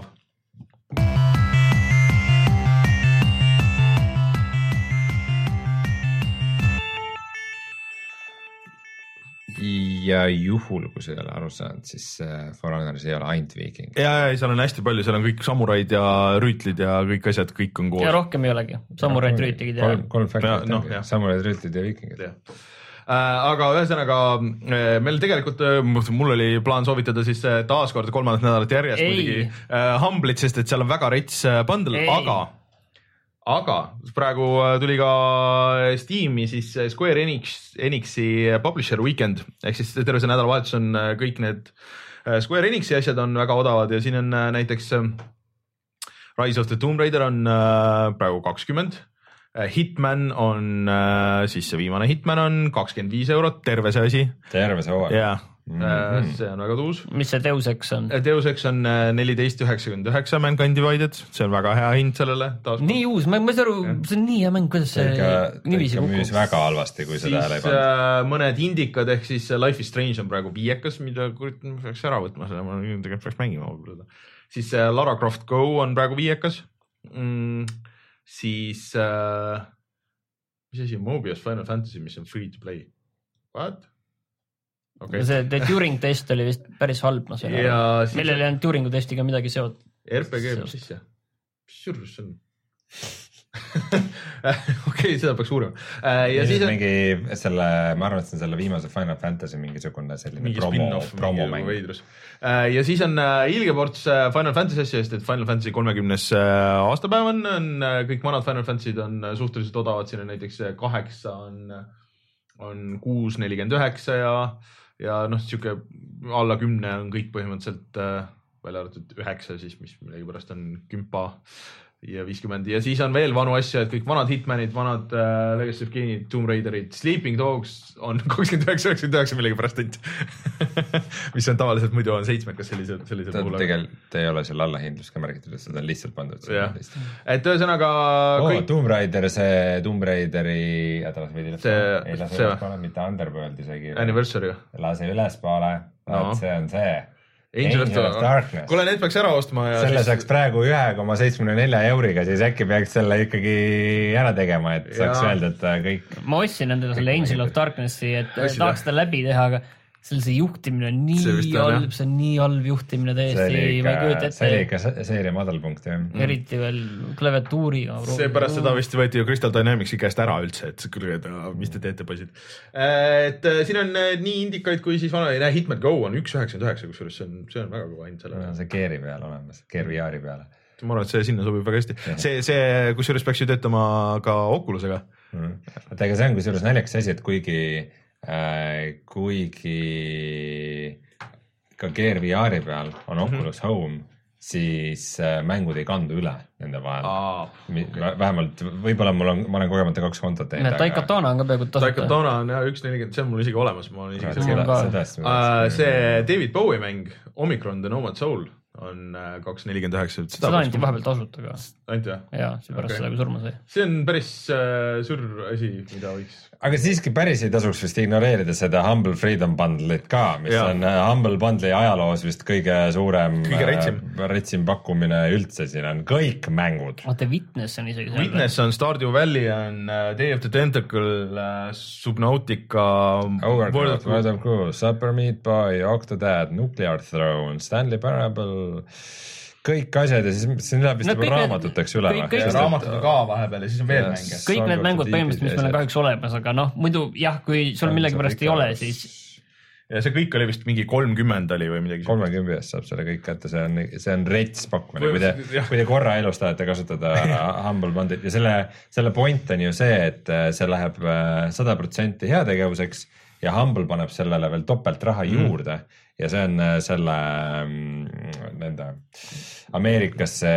Ja juhul, kui sa ei ole aru saanud, siis For Honoris ei ole ainult viiking. Ja, ja seal on hästi palju, seal on kõik samuraid ja rüütlid ja kõik asjad, kõik on koos. Ja rohkem ei olegi, samuraid, rüütlid ja... Kolm, kolm faktorit no, no, samuraid, rüütlid ja viikingid. Ja. Aga ühesõnaga meil tegelikult, mul oli plaan soovitada siis taaskord kolmandat nädalat järjest ei. muidugi Humblit, sest et seal on väga rets bundle, ei. aga aga praegu tuli ka Steam'i siis Square Enix, Enixi Publisher Weekend, ehk siis terve see nädalavahetus on kõik need Square Enixi asjad on väga odavad ja siin on näiteks Rise of the Tomb Raider on praegu kakskümmend, Hitman on siis see viimane Hitman on kakskümmend viis eurot, terve see asi. Terve see hooaeg. jah, mm-hmm. see on väga tuus. mis see Deus Ex on? Deus Ex on neliteist üheksakümmend üheksa Mankind Divided, see on väga hea hind sellele. nii uus, ma ei saa aru, see on nii hea mäng, kuidas see niiviisi kukub. müüs väga halvasti, kui seda hääle ei pannud. Äh, mõned indikad ehk siis Life is Strange on praegu viiekas, mida kurit peaks ära võtma, seda ma tegelikult peaks mängima. Siis Lara Croft Go on praegu viiekas. Mm, siis äh, mis asi, Mobius Final Fantasy, mis on free to play. What? Okay. See The Turing test oli vist päris halb, ma sain aru. Millel ei olnud Turingu testiga midagi seot. R P G, mis siis jah? Mis surus see on? okei, seda peaks uurima. Ja, ja siis on mingi selle, ma arvan, et see on selle viimase Final Fantasy mingisugune selline mingi promo, promo mäng. Ja siis on ilge ports Final Fantasy asja, sest et Final Fantasy kolmekümnes aastapäev on, on, kõik vanad Final Fantasy'd on suhteliselt odavad, siin on näiteks kaheksa on, on kuus nelikümmend üheksa ja, ja noh, siuke alla kümne on kõik põhimõtteliselt välja arvatud üheksa siis, mis millegi pärast on kümpa ja viiskümmend ja siis on veel vanu asju, et kõik vanad Hitmanid, vanad äh, Legacy of Kain'id, Tomb Raiderid, Sleeping Dogs on kakskümmend üheksa üheksakümmend üheksa millegi pärast ainult mis on tavaliselt muidu on seitsmekas sellisel, sellisel puhul. Tegelikult ei ole seal allahindlus ka märgitud, et seda on lihtsalt pandud. Et ühesõnaga oh, kõik... Tomb Raider, see Tomb Raideri jätavas veidi see, ei lase ülespoole, mitte Underworld isegi. Anniversary. Lase ülespoole, no. see on see Angel, Angel of Darkness. Kuule, need peaks ära ostma. Ja selle siis... saaks praegu ühe koma seitsmekümne nelja euriga, siis äkki peaks selle ikkagi ära tegema, et saaks ja. öelda, et kõik... Ma ostsin endale selle Angel of Darknessi, et Ossi tahaks ta läbi teha, aga selle see juhtimine on nii halb, see on nii halb juhtimine täiesti, ma ei kujuta ette. See oli ikka seeria madalpunkt, jah. Eriti veel klaviatuuriga. See pärast seda vist võeti ju Crystal Dynamicsi käest ära üldse, et kuule, mis te teete, poisid. Et siin on nii indikaid, kui siis vana, näe, Hitman Go on üks üheksakümmend üheksa, kusjuures see on, see on väga kõva hind selle. See Geari peal olemas, Gear V R-i peale. Ma arvan, et see sinna sobib väga hästi. See, see kusjuures peaks ju töötama ka Oculusega. Mm. Aga see on kusjuures naljakas asi, et kuigi Äh, kuigi ka Gear V R-i peal on Oculus mm-hmm. Home, siis äh, mängud ei kandu üle nende vahel. Aa, okay. Vähemalt, võib-olla mul on, ma olen kogemata kaks kontot teinud. Daikatana on ka peaaegu tasuta. Daikatana on jah, üks nelikümmend, see on mul isegi olemas. Ma olen isegi seda, seda, seda, uh, see David Bowie mäng, Omicron The Nomad Soul on kaks nelikümmend üheksa. Seda anti vahepeal tasuta ka. Anti jah? Jaa, see pärast okay. seda, kui surma sai. See on päris äh, sür asi, mida võiks... Aga siiski päris ei tasuks vist ignoreerida seda Humble Freedom Bundle'it ka, mis ja. on Humble Bundle'i ajaloos vist kõige suurem kõige retsim. Äh, retsim pakkumine üldse. Siin on kõik mängud. Oh, The Witness on isegi seal. Witness on Stardew Valley, on uh, Day of the Tentacle, uh, Subnautica, Overclock, World of Crew, Super Meat Boy, Octodad, Nuclear Throne, Stanley Parable, kõik asjad ja siis siin läheb vist no, juba raamatuteks üle. Raamatud ka vahepeal ja siis on veel mänge. Kõik need mängud põhimõtteliselt, mis meil on kahjuks olemas, aga noh, muidu jah, kui sul millegi pärast ei ole, siis... Ja see kõik oli vist mingi kolmkümmend oli või midagi. kolmekümnes saab selle kõik kätte, see on, see on rets pakkumine, kui te, kui te korra elus tahate kasutada Humble Bundle'it ja selle, selle point on ju see, et see läheb sada protsenti heategevuseks ja Humble paneb sellele veel topelt raha juurde mm. ja see on selle nende Ameerikasse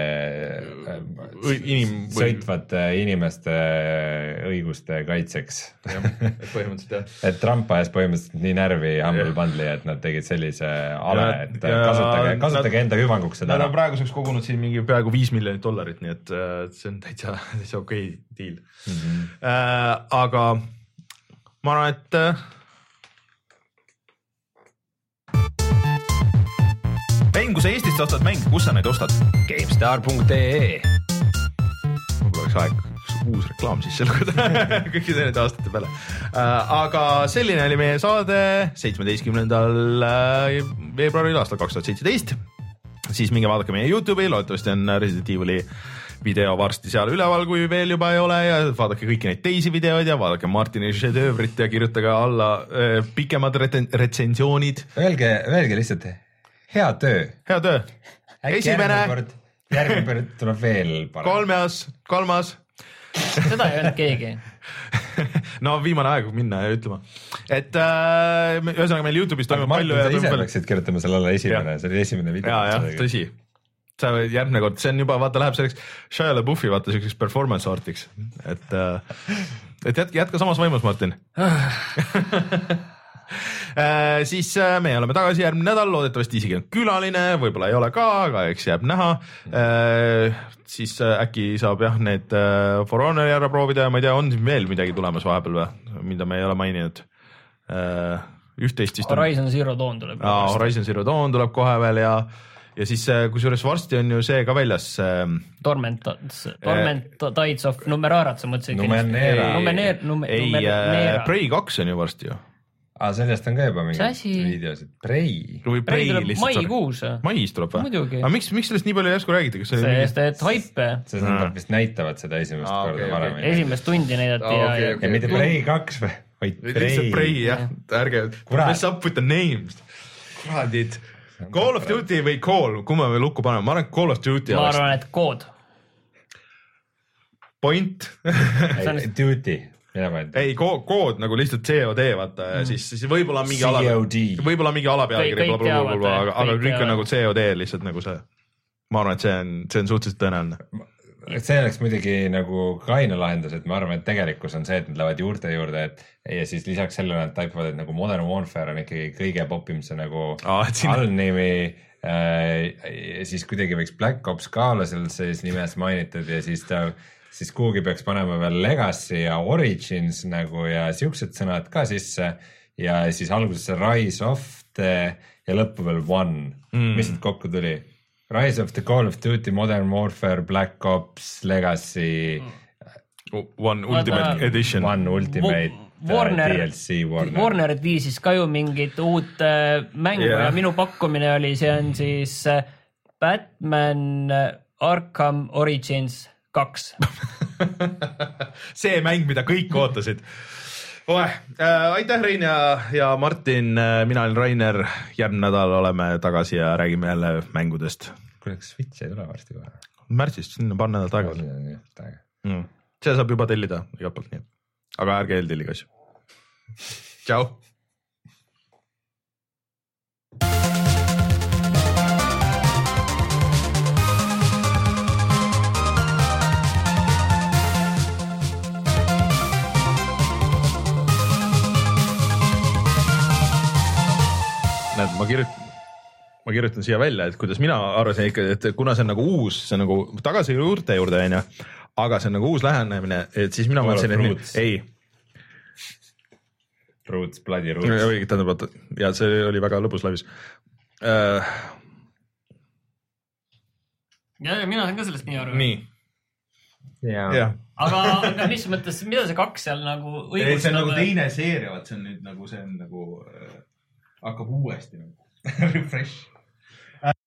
Inim... sõitvate inimeste õiguste kaitseks. Et põhimõtteliselt jah. Et Trump ajas põhimõtteliselt nii närvi Humble Bundle'i, et nad tegid sellise ale, et ja, kasutage, kasutage nad, enda hüvanguks seda. Nad on praeguseks kogunud siin mingi peaaegu viis miljonit dollarit, nii et see on täitsa, täitsa okei deal. Mm-hmm. Äh, aga ma arvan, et mäng, kui sa Eestist ostad mäng, kus sa neid ostad? GameStar punkt ee Võib-olla oleks aeg uus reklaam sisse lugeda kõiki need aastate peale. Aga selline oli meie saade seitsmeteistkümnendal veebruaril aastal kaks tuhat seitseteist. Siis minge vaadake meie YouTube'i, loodetavasti on Resident Evil'i video varsti seal üleval, kui veel juba ei ole ja vaadake kõiki neid teisi videoid ja vaadake Martini šedöövrit ja kirjutage alla äh, pikemad retsensioonid. Öelge, öelge lihtsalt hea töö. Hea töö. Esimene. Järgmine kord tuleb veel parem. Kolmas, kolmas. Seda ei öelnud keegi. No viimane aeg minna ja ütlema. Et äh, ühesõnaga meil YouTube'is toimub palju. Martin, sa ise palju... läksid kirjutama selle alla esimene, see oli esimene video. Ja, jah, tõsi. See järgmine kord, see on juba, vaata, läheb selleks Shia LaBeoufi, vaata, selleks performance artiks. Et, et jätka, jätka samas vaimus, Martin. siis me oleme tagasi järgmine nädal, loodetavasti isegi on külaline, võib-olla ei ole ka, aga eks jääb näha. Siis äkki saab jah need For Honori ära proovida ja ma ei tea, on veel midagi tulemas vahepeal või, mida me ei ole maininud. Üht-teist vist on. Horizon Zero Dawn tuleb. Aa, Horizon Zero Dawn tuleb kohe veel ja ja siis kusjuures varsti on ju see ka väljas. Torment, Torment Tides of Numerarat, sa mõtlesid. Numenera. Numeneer, nume, ei, Numenera. Prey kaks on ju varsti ju. Aa, sellest on ka juba mingi videosid. Prey. Või Prey tuleb maikuus. Mais tuleb või? Muidugi. Aga miks, miks sellest nii palju järsku räägiti? Sest et haipe. Sest nad vist näitavad seda esimest Aa, korda okay, varem. okay. Esimest tundi näidati Aa, ja, okay, ja, okay. ja mitte Prey kaks või? Vaid Prey. Lihtsalt Prey, jah. Ärge, mess up with the names. Kuradid. Call of Duty või Call, kumma me lukku paneme? Ma arvan, Call of Duty. Ma arvan, et kood. Point. Duty. Ei, kood nagu lihtsalt C O D, vaata, ja siis, siis võib-olla mingi ala, võib-olla mingi alapealkiri, aga, aga kõik on nagu C O D lihtsalt nagu see. Ma arvan, et see on, see on suhteliselt tõenäoline. See oleks muidugi nagu kaine lahendus, et ma arvan, et tegelikkus on see, et nad lähevad juurde juurde, et ja siis lisaks sellele nad taipavad, et nagu Modern Warfare on ikkagi kõige popim see nagu ah, allnimi äh, siis kuidagi võiks Black Ops ka olla seal sees nimes mainitud ja siis ta siis kuhugi peaks panema veel Legacy ja Origins nagu ja siuksed sõnad ka sisse ja siis alguses Rise of the ja lõppu veel One mm., mis nüüd kokku tuli? Rise of the Call of Duty, Modern Warfare, Black Ops, Legacy One Ultimate Edition One Ultimate Warner, D L C Warner. Warner viisis ka ju mingit uut äh, mängu yeah. ja minu pakkumine oli, see on siis äh, Batman Arkham Origins kaks see mäng, mida kõik ootasid. Oe, äh, aitäh Rein ja, ja Martin, mina olen Rainer, järgmine nädal oleme tagasi ja räägime jälle mängudest. Kuidas Switch ei tule varsti kohe? Märtsist, sinna paar nädalat aega. Mm. See saab juba tellida igalt poolt, nii. Aga ärge eeltellige asju. Tšau. Näed, ma kirjutan, ma kirjutan siia välja, et kuidas mina arvasin ikka, et kuna see on nagu uus, see on nagu tagasi juurde juurde, on ju, aga see on nagu uus lähenemine, et siis mina mõtlesin, et nüüd, ei. Roots, bloody roots. Tähendab, ja see oli väga lõbus laivis. Uh... Ja, mina olen ka sellest nii aru. Nii. Ja. Ja. Aga, aga mis mõttes, mida see kaks seal nagu õigustab? See on nagu teine seeria, see on nüüd nagu, see on nagu, hakkab uuesti nagu refresh.